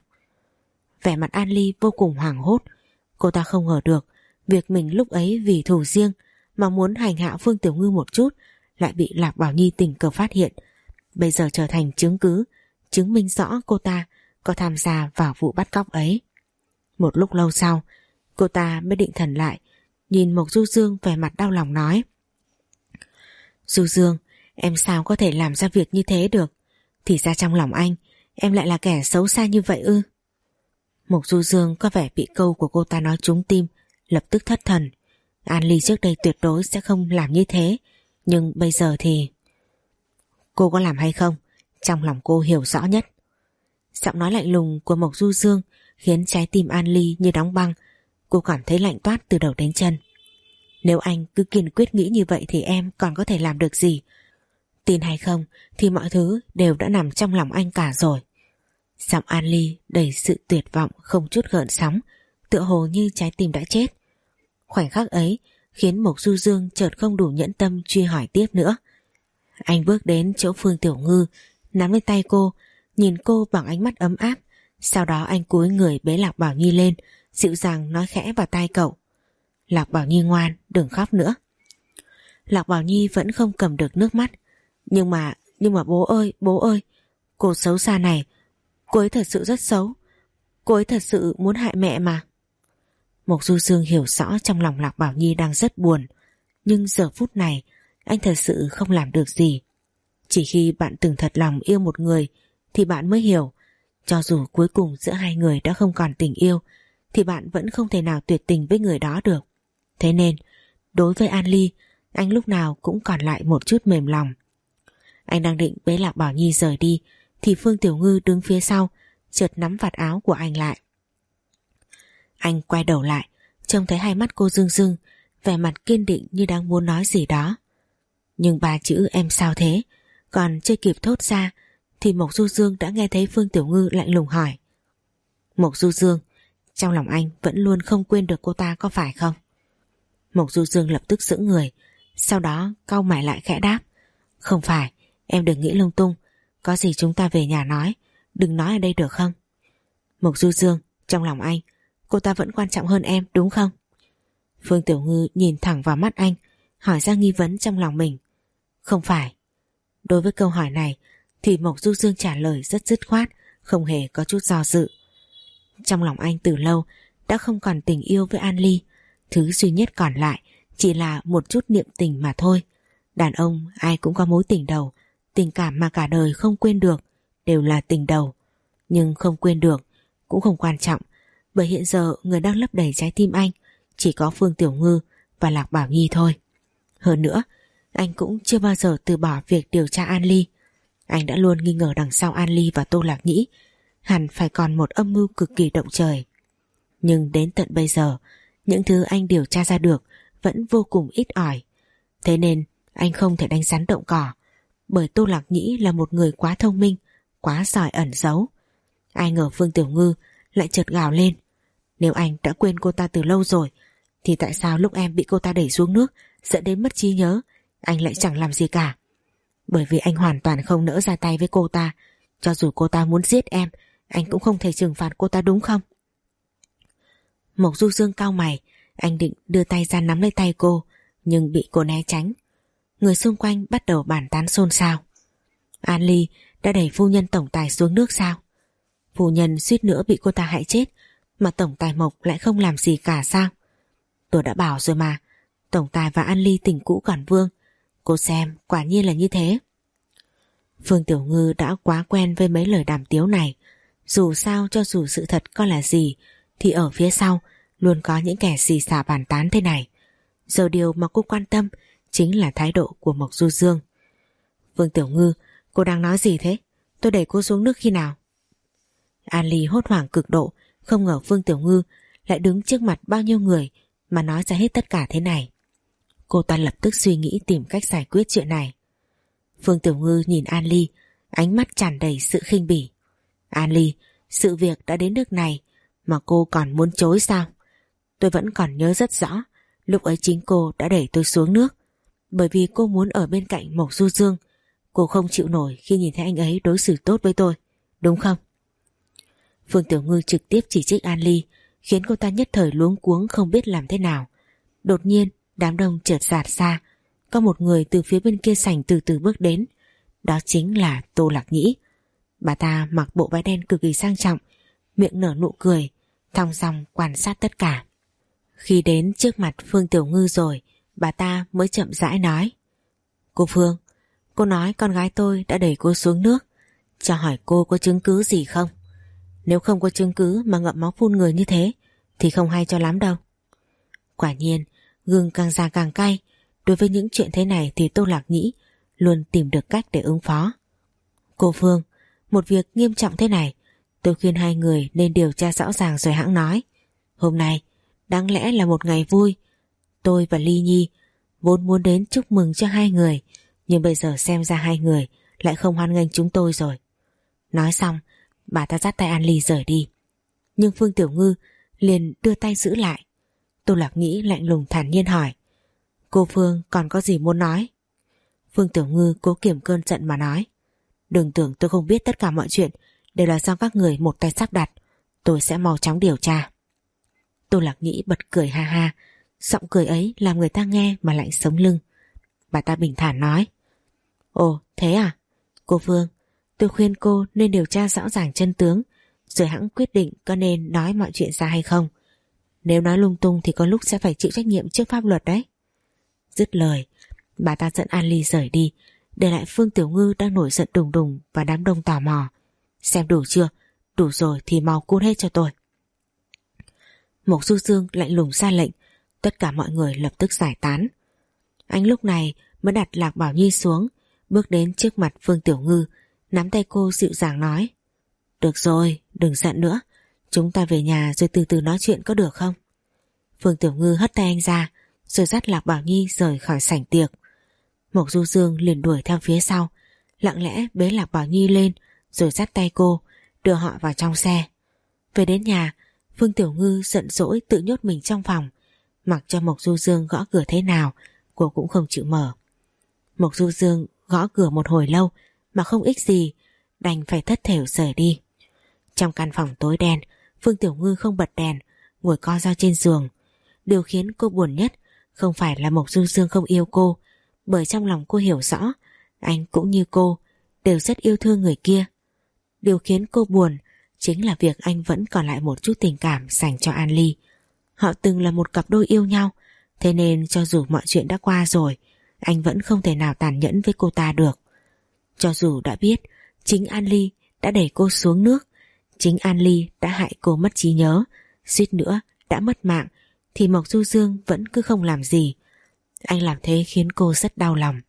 [SPEAKER 1] Vẻ mặt An Ly vô cùng hoảng hốt. Cô ta không ngờ được việc mình lúc ấy vì thù riêng mà muốn hành hạ Phương Tiểu Ngư một chút lại bị Lạc Bảo Nhi tình cờ phát hiện, bây giờ trở thành chứng cứ chứng minh rõ cô ta có tham gia vào vụ bắt cóc ấy. Một lúc lâu sau, cô ta mới định thần lại, nhìn Mộc Du Dương vẻ mặt đau lòng nói: Du Dương, em sao có thể làm ra việc như thế được? Thì ra trong lòng anh, em lại là kẻ xấu xa như vậy ư? Mộc Du Dương có vẻ bị câu của cô ta nói trúng tim, lập tức thất thần. An Ly trước đây tuyệt đối sẽ không làm như thế, nhưng bây giờ thì... Cô có làm hay không? Trong lòng cô hiểu rõ nhất. Giọng nói lạnh lùng của Mộc Du Dương khiến trái tim An Ly như đóng băng. Cô cảm thấy lạnh toát từ đầu đến chân. Nếu anh cứ kiên quyết nghĩ như vậy thì em còn có thể làm được gì? Tin hay không thì mọi thứ đều đã nằm trong lòng anh cả rồi. Giọng An Ly đầy sự tuyệt vọng, không chút gợn sóng, tựa hồ như trái tim đã chết. Khoảnh khắc ấy khiến Mộc Du Dương chợt không đủ nhẫn tâm truy hỏi tiếp nữa. Anh bước đến chỗ Phương Tiểu Ngư, nắm lấy tay cô, nhìn cô bằng ánh mắt ấm áp. Sau đó anh cúi người bế Lạc Bảo Nhi lên, dịu dàng nói khẽ vào tai cậu: Lạc Bảo Nhi ngoan, đừng khóc nữa. Lạc Bảo Nhi vẫn không cầm được nước mắt. Nhưng mà, nhưng mà bố ơi, bố ơi, cô xấu xa này, cô ấy thật sự rất xấu. Cô ấy thật sự muốn hại mẹ mà. Mộc Du Dương hiểu rõ trong lòng Lạc Bảo Nhi đang rất buồn, nhưng giờ phút này anh thật sự không làm được gì. Chỉ khi bạn từng thật lòng yêu một người thì bạn mới hiểu, cho dù cuối cùng giữa hai người đã không còn tình yêu thì bạn vẫn không thể nào tuyệt tình với người đó được. Thế nên đối với An Ly, anh lúc nào cũng còn lại một chút mềm lòng. Anh đang định bế Lạc Bảo Nhi rời đi thì Phương Tiểu Ngư đứng phía sau chợt nắm vạt áo của anh lại. Anh quay đầu lại, trông thấy hai mắt cô rưng rưng, vẻ mặt kiên định như đang muốn nói gì đó. Nhưng ba chữ em sao thế còn chưa kịp thốt ra thì Mộc Du Dương đã nghe thấy Phương Tiểu Ngư lạnh lùng hỏi: Mộc Du Dương, trong lòng anh vẫn luôn không quên được cô ta có phải không? Mộc Du Dương lập tức sững người, sau đó cau mày lại khẽ đáp: Không phải, em đừng nghĩ lung tung, có gì chúng ta về nhà nói, đừng nói ở đây được không? Mộc Du Dương, trong lòng anh cô ta vẫn quan trọng hơn em đúng không? Phương Tiểu Ngư nhìn thẳng vào mắt anh, hỏi ra nghi vấn trong lòng mình. Không phải. Đối với câu hỏi này thì Mộc Du Dương trả lời rất dứt khoát, không hề có chút do dự. Trong lòng anh từ lâu đã không còn tình yêu với An Ly, thứ duy nhất còn lại chỉ là một chút niệm tình mà thôi. Đàn ông ai cũng có mối tình đầu, tình cảm mà cả đời không quên được đều là tình đầu. Nhưng không quên được cũng không quan trọng, bởi hiện giờ người đang lấp đầy trái tim anh chỉ có Phương Tiểu Ngư và Lạc Bảo Nhi thôi. Hơn nữa, anh cũng chưa bao giờ từ bỏ việc điều tra An Ly. Anh đã luôn nghi ngờ đằng sau An Ly và Tô Lạc Nhĩ hẳn phải còn một âm mưu cực kỳ động trời. Nhưng đến tận bây giờ, những thứ anh điều tra ra được vẫn vô cùng ít ỏi. Thế nên anh không thể đánh rắn động cỏ, bởi Tô Lạc Nhĩ là một người quá thông minh, quá giỏi ẩn giấu. Ai ngờ Phương Tiểu Ngư lại chợt gào lên: nếu anh đã quên cô ta từ lâu rồi, thì tại sao lúc em bị cô ta đẩy xuống nước dẫn đến mất trí nhớ, anh lại chẳng làm gì cả? Bởi vì anh hoàn toàn không nỡ ra tay với cô ta. Cho dù cô ta muốn giết em, anh cũng không thể trừng phạt cô ta, đúng không? Mộc Du Dương cau mày, anh định đưa tay ra nắm lấy tay cô, nhưng bị cô né tránh. Người xung quanh bắt đầu bàn tán xôn xao. An Ly đã đẩy phu nhân tổng tài xuống nước sao? Phu nhân suýt nữa bị cô ta hại chết, mà tổng tài Mộc lại không làm gì cả sao? Tôi đã bảo rồi mà, tổng tài và An Ly tình cũ còn vương. Cô xem, quả nhiên là như thế. Phương Tiểu Ngư đã quá quen với mấy lời đàm tiếu này. Dù sao, cho dù sự thật có là gì, thì ở phía sau luôn có những kẻ xì xả bàn tán thế này. Giờ điều mà cô quan tâm chính là thái độ của Mộc Du Dương. Phương Tiểu Ngư, cô đang nói gì thế? Tôi đẩy cô xuống nước khi nào? An Ly hốt hoảng cực độ, không ngờ Phương Tiểu Ngư lại đứng trước mặt bao nhiêu người mà nói ra hết tất cả thế này. Cô ta lập tức suy nghĩ tìm cách giải quyết chuyện này. Phương Tiểu Ngư nhìn An Ly, ánh mắt tràn đầy sự khinh bỉ. An Ly, sự việc đã đến nước này mà cô còn muốn chối sao? Tôi vẫn còn nhớ rất rõ, lúc ấy chính cô đã đẩy tôi xuống nước, bởi vì cô muốn ở bên cạnh Mộc Du Dương. Cô không chịu nổi khi nhìn thấy anh ấy đối xử tốt với tôi, đúng không? Phương Tiểu Ngư trực tiếp chỉ trích An Ly, khiến cô ta nhất thời luống cuống không biết làm thế nào. Đột nhiên đám đông chợt dạt ra, có một người từ phía bên kia sảnh từ từ bước đến. Đó chính là Tô Lạc Nhĩ. Bà ta mặc bộ váy đen cực kỳ sang trọng, miệng nở nụ cười, thong dong quan sát tất cả. Khi đến trước mặt Phương Tiểu Ngư rồi, bà ta mới chậm rãi nói: Cô Phương, cô nói con gái tôi đã đẩy cô xuống nước, cho hỏi cô có chứng cứ gì không? Nếu không có chứng cứ mà ngậm máu phun người như thế thì không hay cho lắm đâu. Quả nhiên, gừng càng già càng cay. Đối với những chuyện thế này thì Tô Lạc Nhĩ luôn tìm được cách để ứng phó. Cô Phương, một việc nghiêm trọng thế này, tôi khuyên hai người nên điều tra rõ ràng rồi hãng nói. Hôm nay đáng lẽ là một ngày vui, tôi và Ly Nhi vốn muốn đến chúc mừng cho hai người, nhưng bây giờ xem ra hai người lại không hoan nghênh chúng tôi rồi. Nói xong, bà ta dắt tay An Ly rời đi, nhưng Phương Tiểu Ngư liền đưa tay giữ lại. Tô Lạc Nhĩ lạnh lùng thản nhiên hỏi: Cô Phương còn có gì muốn nói? Phương Tiểu Ngư cố kiềm cơn giận mà nói: Đừng tưởng tôi không biết tất cả mọi chuyện đều là do các người một tay sắp đặt. Tôi sẽ mau chóng điều tra. Tô Lạc Nhĩ bật cười ha ha, giọng cười ấy làm người ta nghe mà lạnh sống lưng. Bà ta bình thản nói: Ồ thế à? Cô Phương, tôi khuyên cô nên điều tra rõ ràng chân tướng, rồi hãng quyết định có nên nói mọi chuyện ra hay không. Nếu nói lung tung thì có lúc sẽ phải chịu trách nhiệm trước pháp luật đấy. Dứt lời, bà ta dẫn An Ly rời đi, để lại Phương Tiểu Ngư đang nổi giận đùng đùng và đám đông tò mò. Xem đủ chưa? Đủ rồi thì mau cút hết cho tôi. Mộc Du Dương lạnh lùng ra lệnh, tất cả mọi người lập tức giải tán. Anh lúc này mới đặt Lạc Bảo Nhi xuống, bước đến trước mặt Phương Tiểu Ngư, nắm tay cô dịu dàng nói: Được rồi, đừng giận nữa, chúng ta về nhà rồi từ từ nói chuyện có được không? Phương Tiểu Ngư hất tay anh ra, rồi dắt Lạc Bảo Nhi rời khỏi sảnh tiệc. Mộc Du Dương liền đuổi theo phía sau, lặng lẽ bế Lạc Bảo Nhi lên, rồi dắt tay cô đưa họ vào trong xe. Về đến nhà, Phương Tiểu Ngư giận dỗi tự nhốt mình trong phòng, mặc cho Mộc Du Dương gõ cửa thế nào cô cũng không chịu mở. Mộc Du Dương gõ cửa một hồi lâu mà không ích gì, đành phải thất thểu rời đi. Trong căn phòng tối đen, Phương Tiểu Ngư không bật đèn, ngồi co ro trên giường. Điều khiến cô buồn nhất không phải là Mộc Du Dương không yêu cô, bởi trong lòng cô hiểu rõ anh cũng như cô đều rất yêu thương người kia. điều khiến cô buồn chính là việc anh vẫn còn lại một chút tình cảm dành cho An Ly. Họ từng là một cặp đôi yêu nhau, thế nên cho dù mọi chuyện đã qua rồi, anh vẫn không thể nào tàn nhẫn với cô ta được. Cho dù đã biết chính An Ly đã đẩy cô xuống nước, chính An Ly đã hại cô mất trí nhớ, suýt nữa đã mất mạng, thì Mộc Du Dương vẫn cứ không làm gì. Anh làm thế khiến cô rất đau lòng.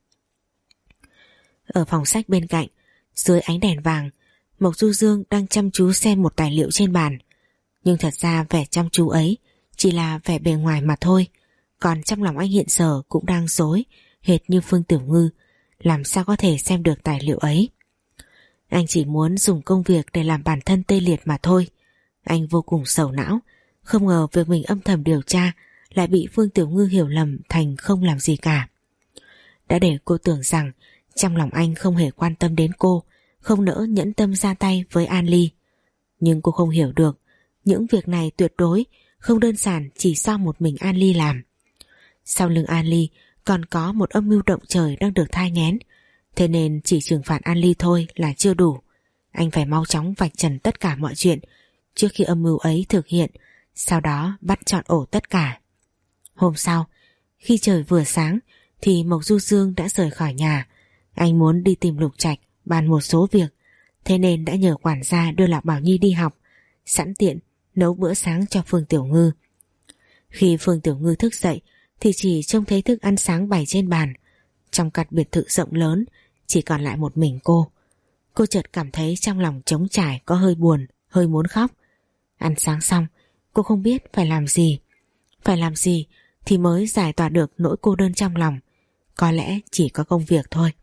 [SPEAKER 1] Ở phòng sách bên cạnh, dưới ánh đèn vàng, Mộc Du Dương đang chăm chú xem một tài liệu trên bàn. Nhưng thật ra vẻ chăm chú ấy chỉ là vẻ bề ngoài mà thôi, còn trong lòng anh hiện giờ cũng đang rối hệt như Phương Tiểu Ngư, làm sao có thể xem được tài liệu ấy. Anh chỉ muốn dùng công việc để làm bản thân tê liệt mà thôi. Anh vô cùng sầu não, không ngờ việc mình âm thầm điều tra lại bị Phương Tiểu Ngư hiểu lầm thành không làm gì cả. Đã để cô tưởng rằng trong lòng anh không hề quan tâm đến cô, không nỡ nhẫn tâm ra tay với An Ly. Nhưng cô không hiểu được, những việc này tuyệt đối không đơn giản chỉ do một mình An Ly làm. Sau lưng An Ly còn có một âm mưu động trời đang được thai nghén, thế nên chỉ trừng phạt An Ly thôi là chưa đủ. Anh phải mau chóng vạch trần tất cả mọi chuyện trước khi âm mưu ấy thực hiện, sau đó bắt trọn ổ tất cả. Hôm sau, khi trời vừa sáng thì Mộc Du Dương đã rời khỏi nhà. Anh muốn đi tìm Lục Trạch bàn một số việc, thế nên đã nhờ quản gia đưa Lạc Bảo Nhi đi học, sẵn tiện nấu bữa sáng cho Phương Tiểu Ngư. Khi Phương Tiểu Ngư thức dậy thì chỉ trông thấy thức ăn sáng bày trên bàn. Trong căn biệt thự rộng lớn chỉ còn lại một mình cô. Cô chợt cảm thấy trong lòng trống trải, có hơi buồn, hơi muốn khóc. Ăn sáng xong, cô không biết phải làm gì. Phải làm gì thì mới giải tỏa được nỗi cô đơn trong lòng. Có lẽ chỉ có công việc thôi.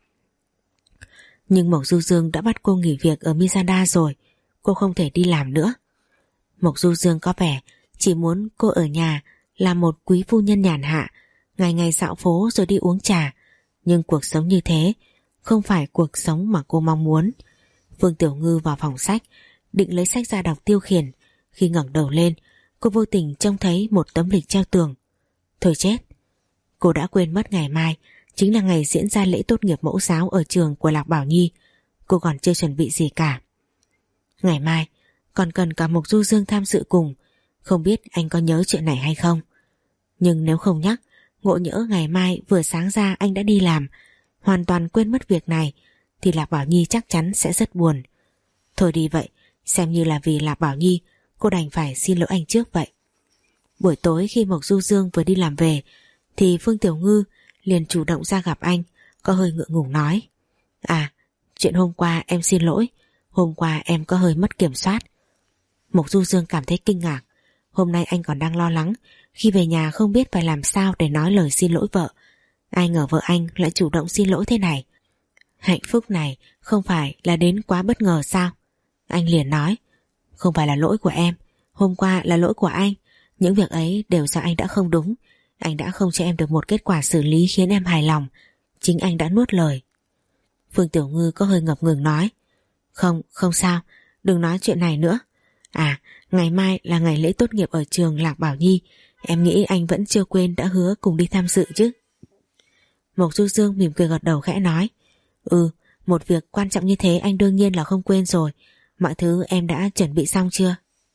[SPEAKER 1] Nhưng Mộc Du Dương đã bắt cô nghỉ việc ở Mizanda rồi, cô không thể đi làm nữa. Mộc Du Dương có vẻ chỉ muốn cô ở nhà làm một quý phu nhân nhàn hạ, ngày ngày dạo phố rồi đi uống trà. Nhưng cuộc sống như thế không phải cuộc sống mà cô mong muốn. Phương Tiểu Ngư vào phòng sách, định lấy sách ra đọc tiêu khiển. Khi ngẩng đầu lên, cô vô tình trông thấy một tấm lịch treo tường. Thôi chết! Cô đã quên mất ngày mai chính là ngày diễn ra lễ tốt nghiệp mẫu giáo ở trường của Lạc Bảo Nhi. Cô còn chưa chuẩn bị gì cả. Ngày mai còn cần cả Mộc Du Dương tham dự cùng. Không biết anh có nhớ chuyện này hay không. Nhưng nếu không nhắc, ngộ nhỡ ngày mai vừa sáng ra anh đã đi làm, hoàn toàn quên mất việc này, thì Lạc Bảo Nhi chắc chắn sẽ rất buồn. Thôi đi vậy, xem như là vì Lạc Bảo Nhi, cô đành phải xin lỗi anh trước vậy. Buổi tối khi Mộc Du Dương vừa đi làm về thì Phương Tiểu Ngư liền chủ động ra gặp anh, có hơi ngượng ngùng nói: À, chuyện hôm qua em xin lỗi, hôm qua em có hơi mất kiểm soát. Mộc Du Dương cảm thấy kinh ngạc. Hôm nay anh còn đang lo lắng khi về nhà không biết phải làm sao để nói lời xin lỗi vợ. Ai ngờ vợ anh lại chủ động xin lỗi thế này. Hạnh phúc này không phải là đến quá bất ngờ sao? Anh liền nói: Không phải là lỗi của em, hôm qua là lỗi của anh. Những việc ấy đều do anh đã không đúng. Anh đã không cho em được một kết quả xử lý khiến em hài lòng. Chính anh đã nuốt lời. Phương Tiểu Ngư có hơi ngập ngừng nói: Không, không sao, đừng nói chuyện này nữa. À, ngày mai là ngày lễ tốt nghiệp ở trường Lạc Bảo Nhi, em nghĩ anh vẫn chưa quên đã hứa cùng đi tham dự chứ. Mộc Du Dương mỉm cười gật đầu khẽ nói: Ừ, một việc quan trọng như thế anh đương nhiên là không quên rồi. Mọi thứ em đã chuẩn bị xong chưa?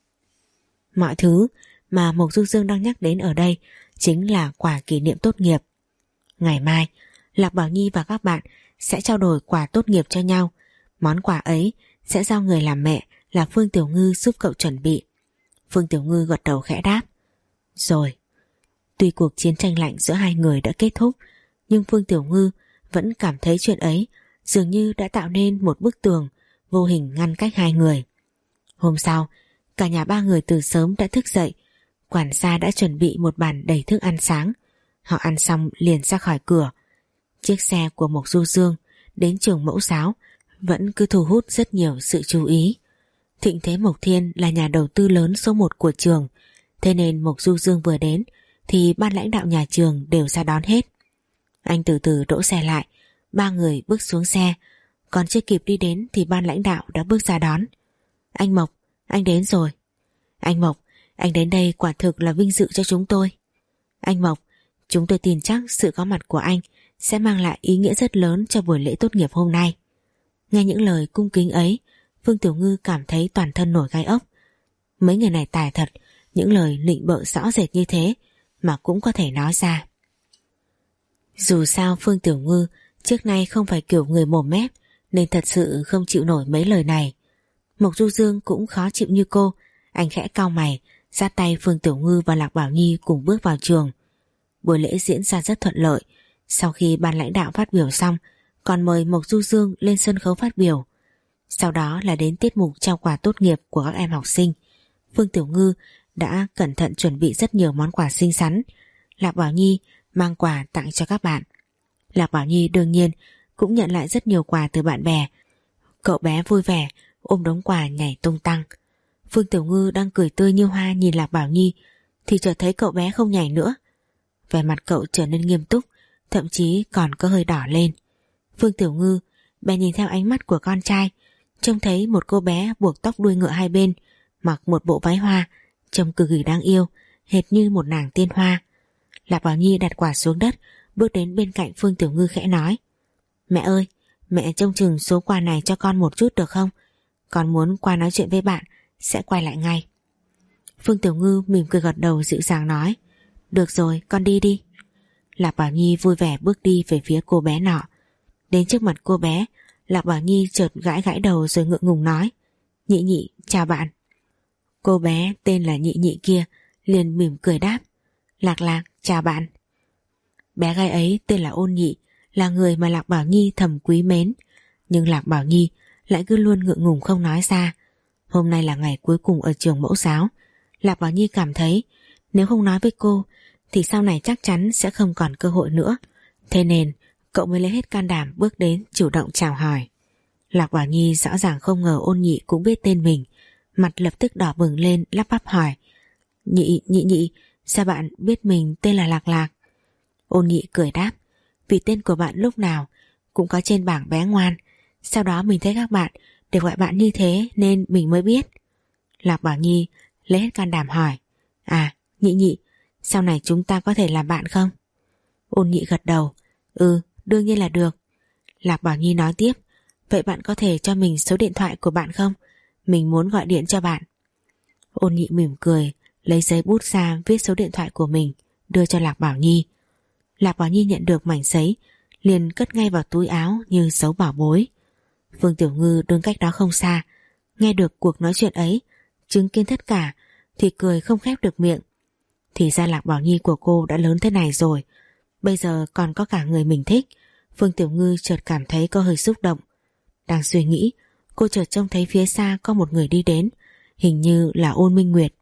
[SPEAKER 1] Mọi thứ mà Mộc Du Dương đang nhắc đến ở đây chính là quà kỷ niệm tốt nghiệp. Ngày mai, Lạc Bảo Nhi và các bạn sẽ trao đổi quà tốt nghiệp cho nhau. Món quà ấy sẽ do người làm mẹ là Phương Tiểu Ngư giúp cậu chuẩn bị. Phương Tiểu Ngư gật đầu khẽ đáp: Rồi. Tuy cuộc chiến tranh lạnh giữa hai người đã kết thúc, nhưng Phương Tiểu Ngư vẫn cảm thấy chuyện ấy dường như đã tạo nên một bức tường vô hình ngăn cách hai người. Hôm sau, cả nhà ba người từ sớm đã thức dậy. Quản gia đã chuẩn bị một bàn đầy thức ăn sáng. Họ ăn xong liền ra khỏi cửa. Chiếc xe của Mộc Du Dương đến trường mẫu giáo vẫn cứ thu hút rất nhiều sự chú ý. Thịnh Thế Mộc Thiên là nhà đầu tư lớn số một của trường, thế nên Mộc Du Dương vừa đến thì ban lãnh đạo nhà trường đều ra đón hết. Anh từ từ đỗ xe lại, ba người bước xuống xe, còn chưa kịp đi đến thì ban lãnh đạo đã bước ra đón. Anh Mộc, anh đến rồi. Anh Mộc, anh đến đây quả thực là vinh dự cho chúng tôi. Anh Mộc, chúng tôi tin chắc sự có mặt của anh sẽ mang lại ý nghĩa rất lớn cho buổi lễ tốt nghiệp hôm nay. Nghe những lời cung kính ấy, Phương Tiểu Ngư cảm thấy toàn thân nổi gai ốc. Mấy người này tài thật, những lời nịnh bợ rõ rệt như thế mà cũng có thể nói ra. Dù sao Phương Tiểu Ngư trước nay không phải kiểu người mồm mép, nên thật sự không chịu nổi mấy lời này. Mộc Du Dương cũng khó chịu như cô, anh khẽ cau mày, dắt tay Phương Tiểu Ngư và Lạc Bảo Nhi cùng bước vào trường. Buổi lễ diễn ra rất thuận lợi. Sau khi ban lãnh đạo phát biểu xong, còn mời Mộc Du Dương lên sân khấu phát biểu. Sau đó là đến tiết mục trao quà tốt nghiệp của các em học sinh. Phương Tiểu Ngư đã cẩn thận chuẩn bị rất nhiều món quà xinh xắn. Lạc Bảo Nhi mang quà tặng cho các bạn. Lạc Bảo Nhi đương nhiên cũng nhận lại rất nhiều quà từ bạn bè. Cậu bé vui vẻ ôm đống quà nhảy tung tăng. Phương Tiểu Ngư đang cười tươi như hoa nhìn Lạc Bảo Nhi thì chợt thấy cậu bé không nhảy nữa. Vẻ mặt cậu trở nên nghiêm túc, thậm chí còn có hơi đỏ lên. Phương Tiểu Ngư bèn nhìn theo ánh mắt của con trai, trông thấy một cô bé buộc tóc đuôi ngựa hai bên, mặc một bộ váy hoa, trông cực kỳ đáng yêu, hệt như một nàng tiên hoa. Lạc Bảo Nhi đặt quà xuống đất, bước đến bên cạnh Phương Tiểu Ngư khẽ nói: Mẹ ơi, mẹ trông chừng số quà này cho con một chút được không? Con muốn qua nói chuyện với bạn, sẽ quay lại ngay. Phương Tiểu Ngư mỉm cười gật đầu dịu dàng nói: Được rồi, con đi đi. Lạc Bảo Nhi vui vẻ bước đi về phía cô bé nọ. Đến trước mặt cô bé, Lạc Bảo Nhi chợt gãi gãi đầu rồi ngượng ngùng nói: Nhị nhị, chào bạn. Cô bé tên là Nhị nhị kia liền mỉm cười đáp: Lạc Lạc, chào bạn. Bé gái ấy tên là Ôn Nhị, là người mà Lạc Bảo Nhi thầm quý mến, nhưng Lạc Bảo Nhi lại cứ luôn ngượng ngùng không nói ra. Hôm nay là ngày cuối cùng ở trường mẫu giáo. Lạc Bảo Nhi cảm thấy nếu không nói với cô thì sau này chắc chắn sẽ không còn cơ hội nữa. Thế nên cậu mới lấy hết can đảm bước đến chủ động chào hỏi. Lạc Bảo Nhi rõ ràng không ngờ Ôn Nhị cũng biết tên mình, mặt lập tức đỏ bừng lên, lắp bắp hỏi: Nhị, nhị nhị, sao bạn biết mình tên là Lạc Lạc? Ôn Nhị cười đáp: Vì tên của bạn lúc nào cũng có trên bảng bé ngoan, sau đó mình thấy các bạn đều gọi bạn như thế nên mình mới biết. Lạc Bảo Nhi lấy hết can đảm hỏi: À, Nhị nhị, sau này chúng ta có thể làm bạn không? Ôn Nhị gật đầu: Ừ, đương nhiên là được. Lạc Bảo Nhi nói tiếp: Vậy bạn có thể cho mình số điện thoại của bạn không? Mình muốn gọi điện cho bạn. Ôn Nhị mỉm cười, lấy giấy bút ra viết số điện thoại của mình, đưa cho Lạc Bảo Nhi. Lạc Bảo Nhi nhận được mảnh giấy, liền cất ngay vào túi áo như giấu bảo bối. Phương Tiểu Ngư đứng cách đó không xa, nghe được cuộc nói chuyện ấy, chứng kiến tất cả thì cười không khép được miệng. Thì ra Lạc Bảo Nhi của cô đã lớn thế này rồi, bây giờ còn có cả người mình thích. Phương Tiểu Ngư chợt cảm thấy có hơi xúc động. Đang suy nghĩ, cô chợt trông thấy phía xa có một người đi đến, hình như là Ôn Minh Nguyệt.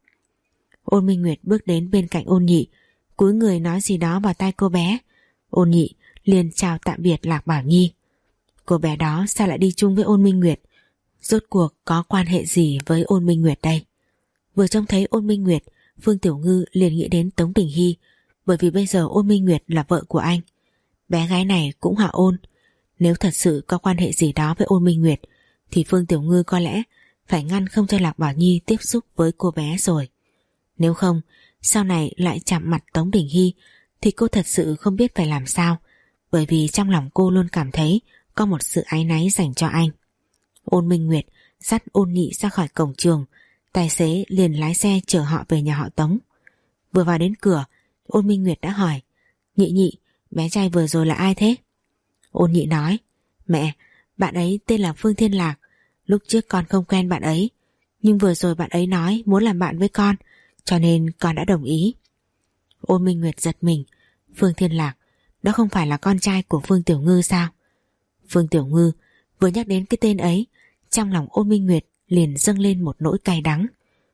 [SPEAKER 1] Ôn Minh Nguyệt bước đến bên cạnh Ôn Nhị, cúi người nói gì đó vào tai cô bé. Ôn Nhị liền chào tạm biệt Lạc Bảo Nhi. Cô bé đó sao lại đi chung với Ôn Minh Nguyệt? Rốt cuộc có quan hệ gì với Ôn Minh Nguyệt đây? Vừa trông thấy Ôn Minh Nguyệt, Phương Tiểu Ngư liền nghĩ đến Tống Đình Hy, bởi vì bây giờ Ôn Minh Nguyệt là vợ của anh. Bé gái này cũng họ Ôn. Nếu thật sự có quan hệ gì đó với Ôn Minh Nguyệt thì Phương Tiểu Ngư có lẽ phải ngăn không cho Lạc Bảo Nhi tiếp xúc với cô bé rồi. Nếu không, sau này lại chạm mặt Tống Đình Hy thì cô thật sự không biết phải làm sao, bởi vì trong lòng cô luôn cảm thấy có một sự áy náy dành cho anh. Ôn Minh Nguyệt dắt Ôn Nhị ra khỏi cổng trường, tài xế liền lái xe chở họ về nhà họ Tống. Vừa vào đến cửa, Ôn Minh Nguyệt đã hỏi: Nhị nhị, bé trai vừa rồi là ai thế? Ôn Nhị nói: Mẹ, bạn ấy tên là Phương Thiên Lạc. Lúc trước con không quen bạn ấy, nhưng vừa rồi bạn ấy nói muốn làm bạn với con, cho nên con đã đồng ý. Ôn Minh Nguyệt giật mình. Phương Thiên Lạc, đó không phải là con trai của Phương Tiểu Ngư sao? Phương Tiểu Ngư vừa nhắc đến cái tên ấy, trong lòng Ôn Minh Nguyệt liền dâng lên một nỗi cay đắng.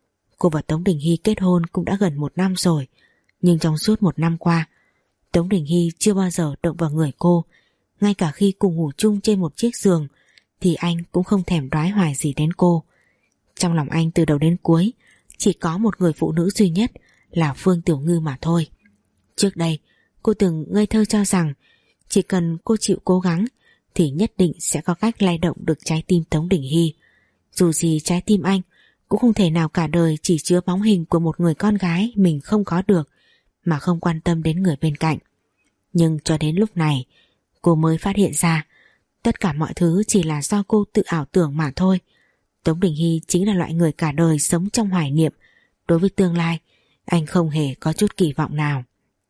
[SPEAKER 1] Cô và Tống Đình Hy kết hôn cũng đã gần một năm rồi, nhưng trong suốt một năm qua, Tống Đình Hy chưa bao giờ động vào người cô. Ngay cả khi cùng ngủ chung trên một chiếc giường thì anh cũng không thèm đoái hoài gì đến cô. Trong lòng anh từ đầu đến cuối chỉ có một người phụ nữ duy nhất là Phương Tiểu Ngư mà thôi. Trước đây cô từng ngây thơ cho rằng chỉ cần cô chịu cố gắng thì nhất định sẽ có cách lay động được trái tim Tống Đình Hy. Dù gì trái tim anh cũng không thể nào cả đời chỉ chứa bóng hình của một người con gái mình không có được mà không quan tâm đến người bên cạnh. Nhưng cho đến lúc này cô mới phát hiện ra tất cả mọi thứ chỉ là do cô tự ảo tưởng mà thôi. Tống Đình Hy chính là loại người cả đời sống trong hoài niệm. Đối với tương lai, anh không hề có chút kỳ vọng nào.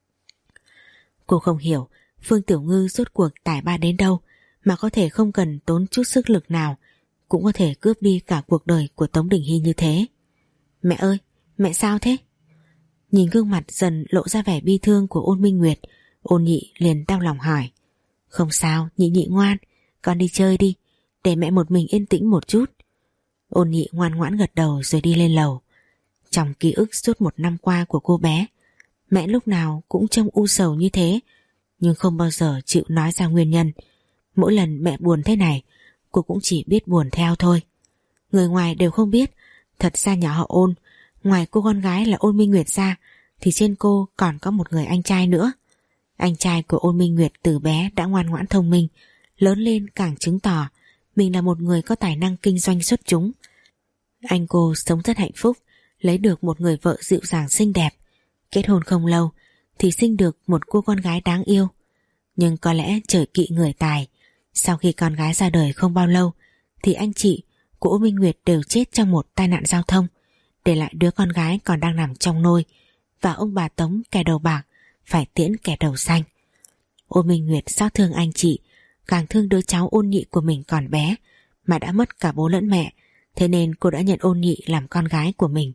[SPEAKER 1] Cô không hiểu Phương Tiểu Ngư rốt cuộc tài ba đến đâu mà có thể không cần tốn chút sức lực nào cũng có thể cướp đi cả cuộc đời của Tống Đình Hy như thế. Mẹ ơi, mẹ sao thế? Nhìn gương mặt dần lộ ra vẻ bi thương của Ôn Minh Nguyệt, Ôn Nhị liền đau lòng hỏi. Không sao, Nhị Nhị ngoan, con đi chơi đi, để mẹ một mình yên tĩnh một chút. Ôn Nhị ngoan ngoãn gật đầu rồi đi lên lầu. Trong ký ức suốt một năm qua của cô bé, mẹ lúc nào cũng trông u sầu như thế, nhưng không bao giờ chịu nói ra nguyên nhân. Mỗi lần mẹ buồn thế này, cô cũng chỉ biết buồn theo thôi. Người ngoài đều không biết, thật ra nhà họ Ôn, ngoài cô con gái là Ôn Minh Nguyệt ra, thì trên cô còn có một người anh trai nữa. Anh trai của Ôn Minh Nguyệt từ bé đã ngoan ngoãn thông minh, lớn lên càng chứng tỏ mình là một người có tài năng kinh doanh xuất chúng. Anh cô sống rất hạnh phúc, lấy được một người vợ dịu dàng xinh đẹp. Kết hôn không lâu thì sinh được một cô con gái đáng yêu. Nhưng có lẽ trời kỵ người tài, sau khi con gái ra đời không bao lâu thì anh chị của Ôn Minh Nguyệt đều chết trong một tai nạn giao thông, để lại đứa con gái còn đang nằm trong nôi, và ông bà Tống kẻ đầu bạc phải tiễn kẻ đầu xanh. Ôn Minh Nguyệt xót thương anh chị, càng thương đứa cháu Ôn Nhị của mình còn bé mà đã mất cả bố lẫn mẹ, thế nên cô đã nhận Ôn Nhị làm con gái của mình.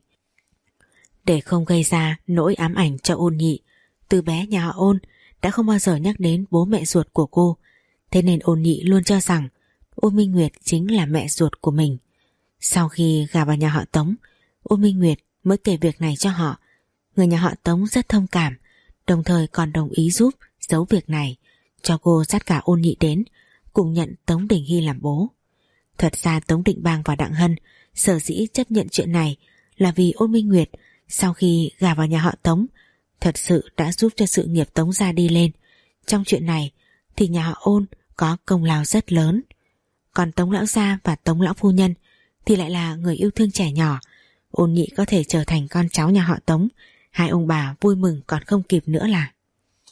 [SPEAKER 1] Để không gây ra nỗi ám ảnh cho Ôn Nhị, từ bé nhà họ Ôn đã không bao giờ nhắc đến bố mẹ ruột của cô, thế nên Ôn Nhị luôn cho rằng Ôn Minh Nguyệt chính là mẹ ruột của mình. Sau khi gả vào nhà họ Tống, Ôn Minh Nguyệt mới kể việc này cho họ. Người nhà họ Tống rất thông cảm, đồng thời còn đồng ý giúp giấu việc này, cho cô dắt cả Ôn Nhị đến cùng nhận Tống Đình Hy làm bố. Thật ra Tống Định Bang và Đặng Hân sở dĩ chấp nhận chuyện này là vì Ôn Minh Nguyệt sau khi gả vào nhà họ Tống thật sự đã giúp cho sự nghiệp Tống gia đi lên. Trong chuyện này thì nhà họ Ôn có công lao rất lớn. Còn Tống lão gia và Tống lão phu nhân thì lại là người yêu thương trẻ nhỏ. Ôn Nhị có thể trở thành con cháu nhà họ Tống, hai ông bà vui mừng còn không kịp nữa là.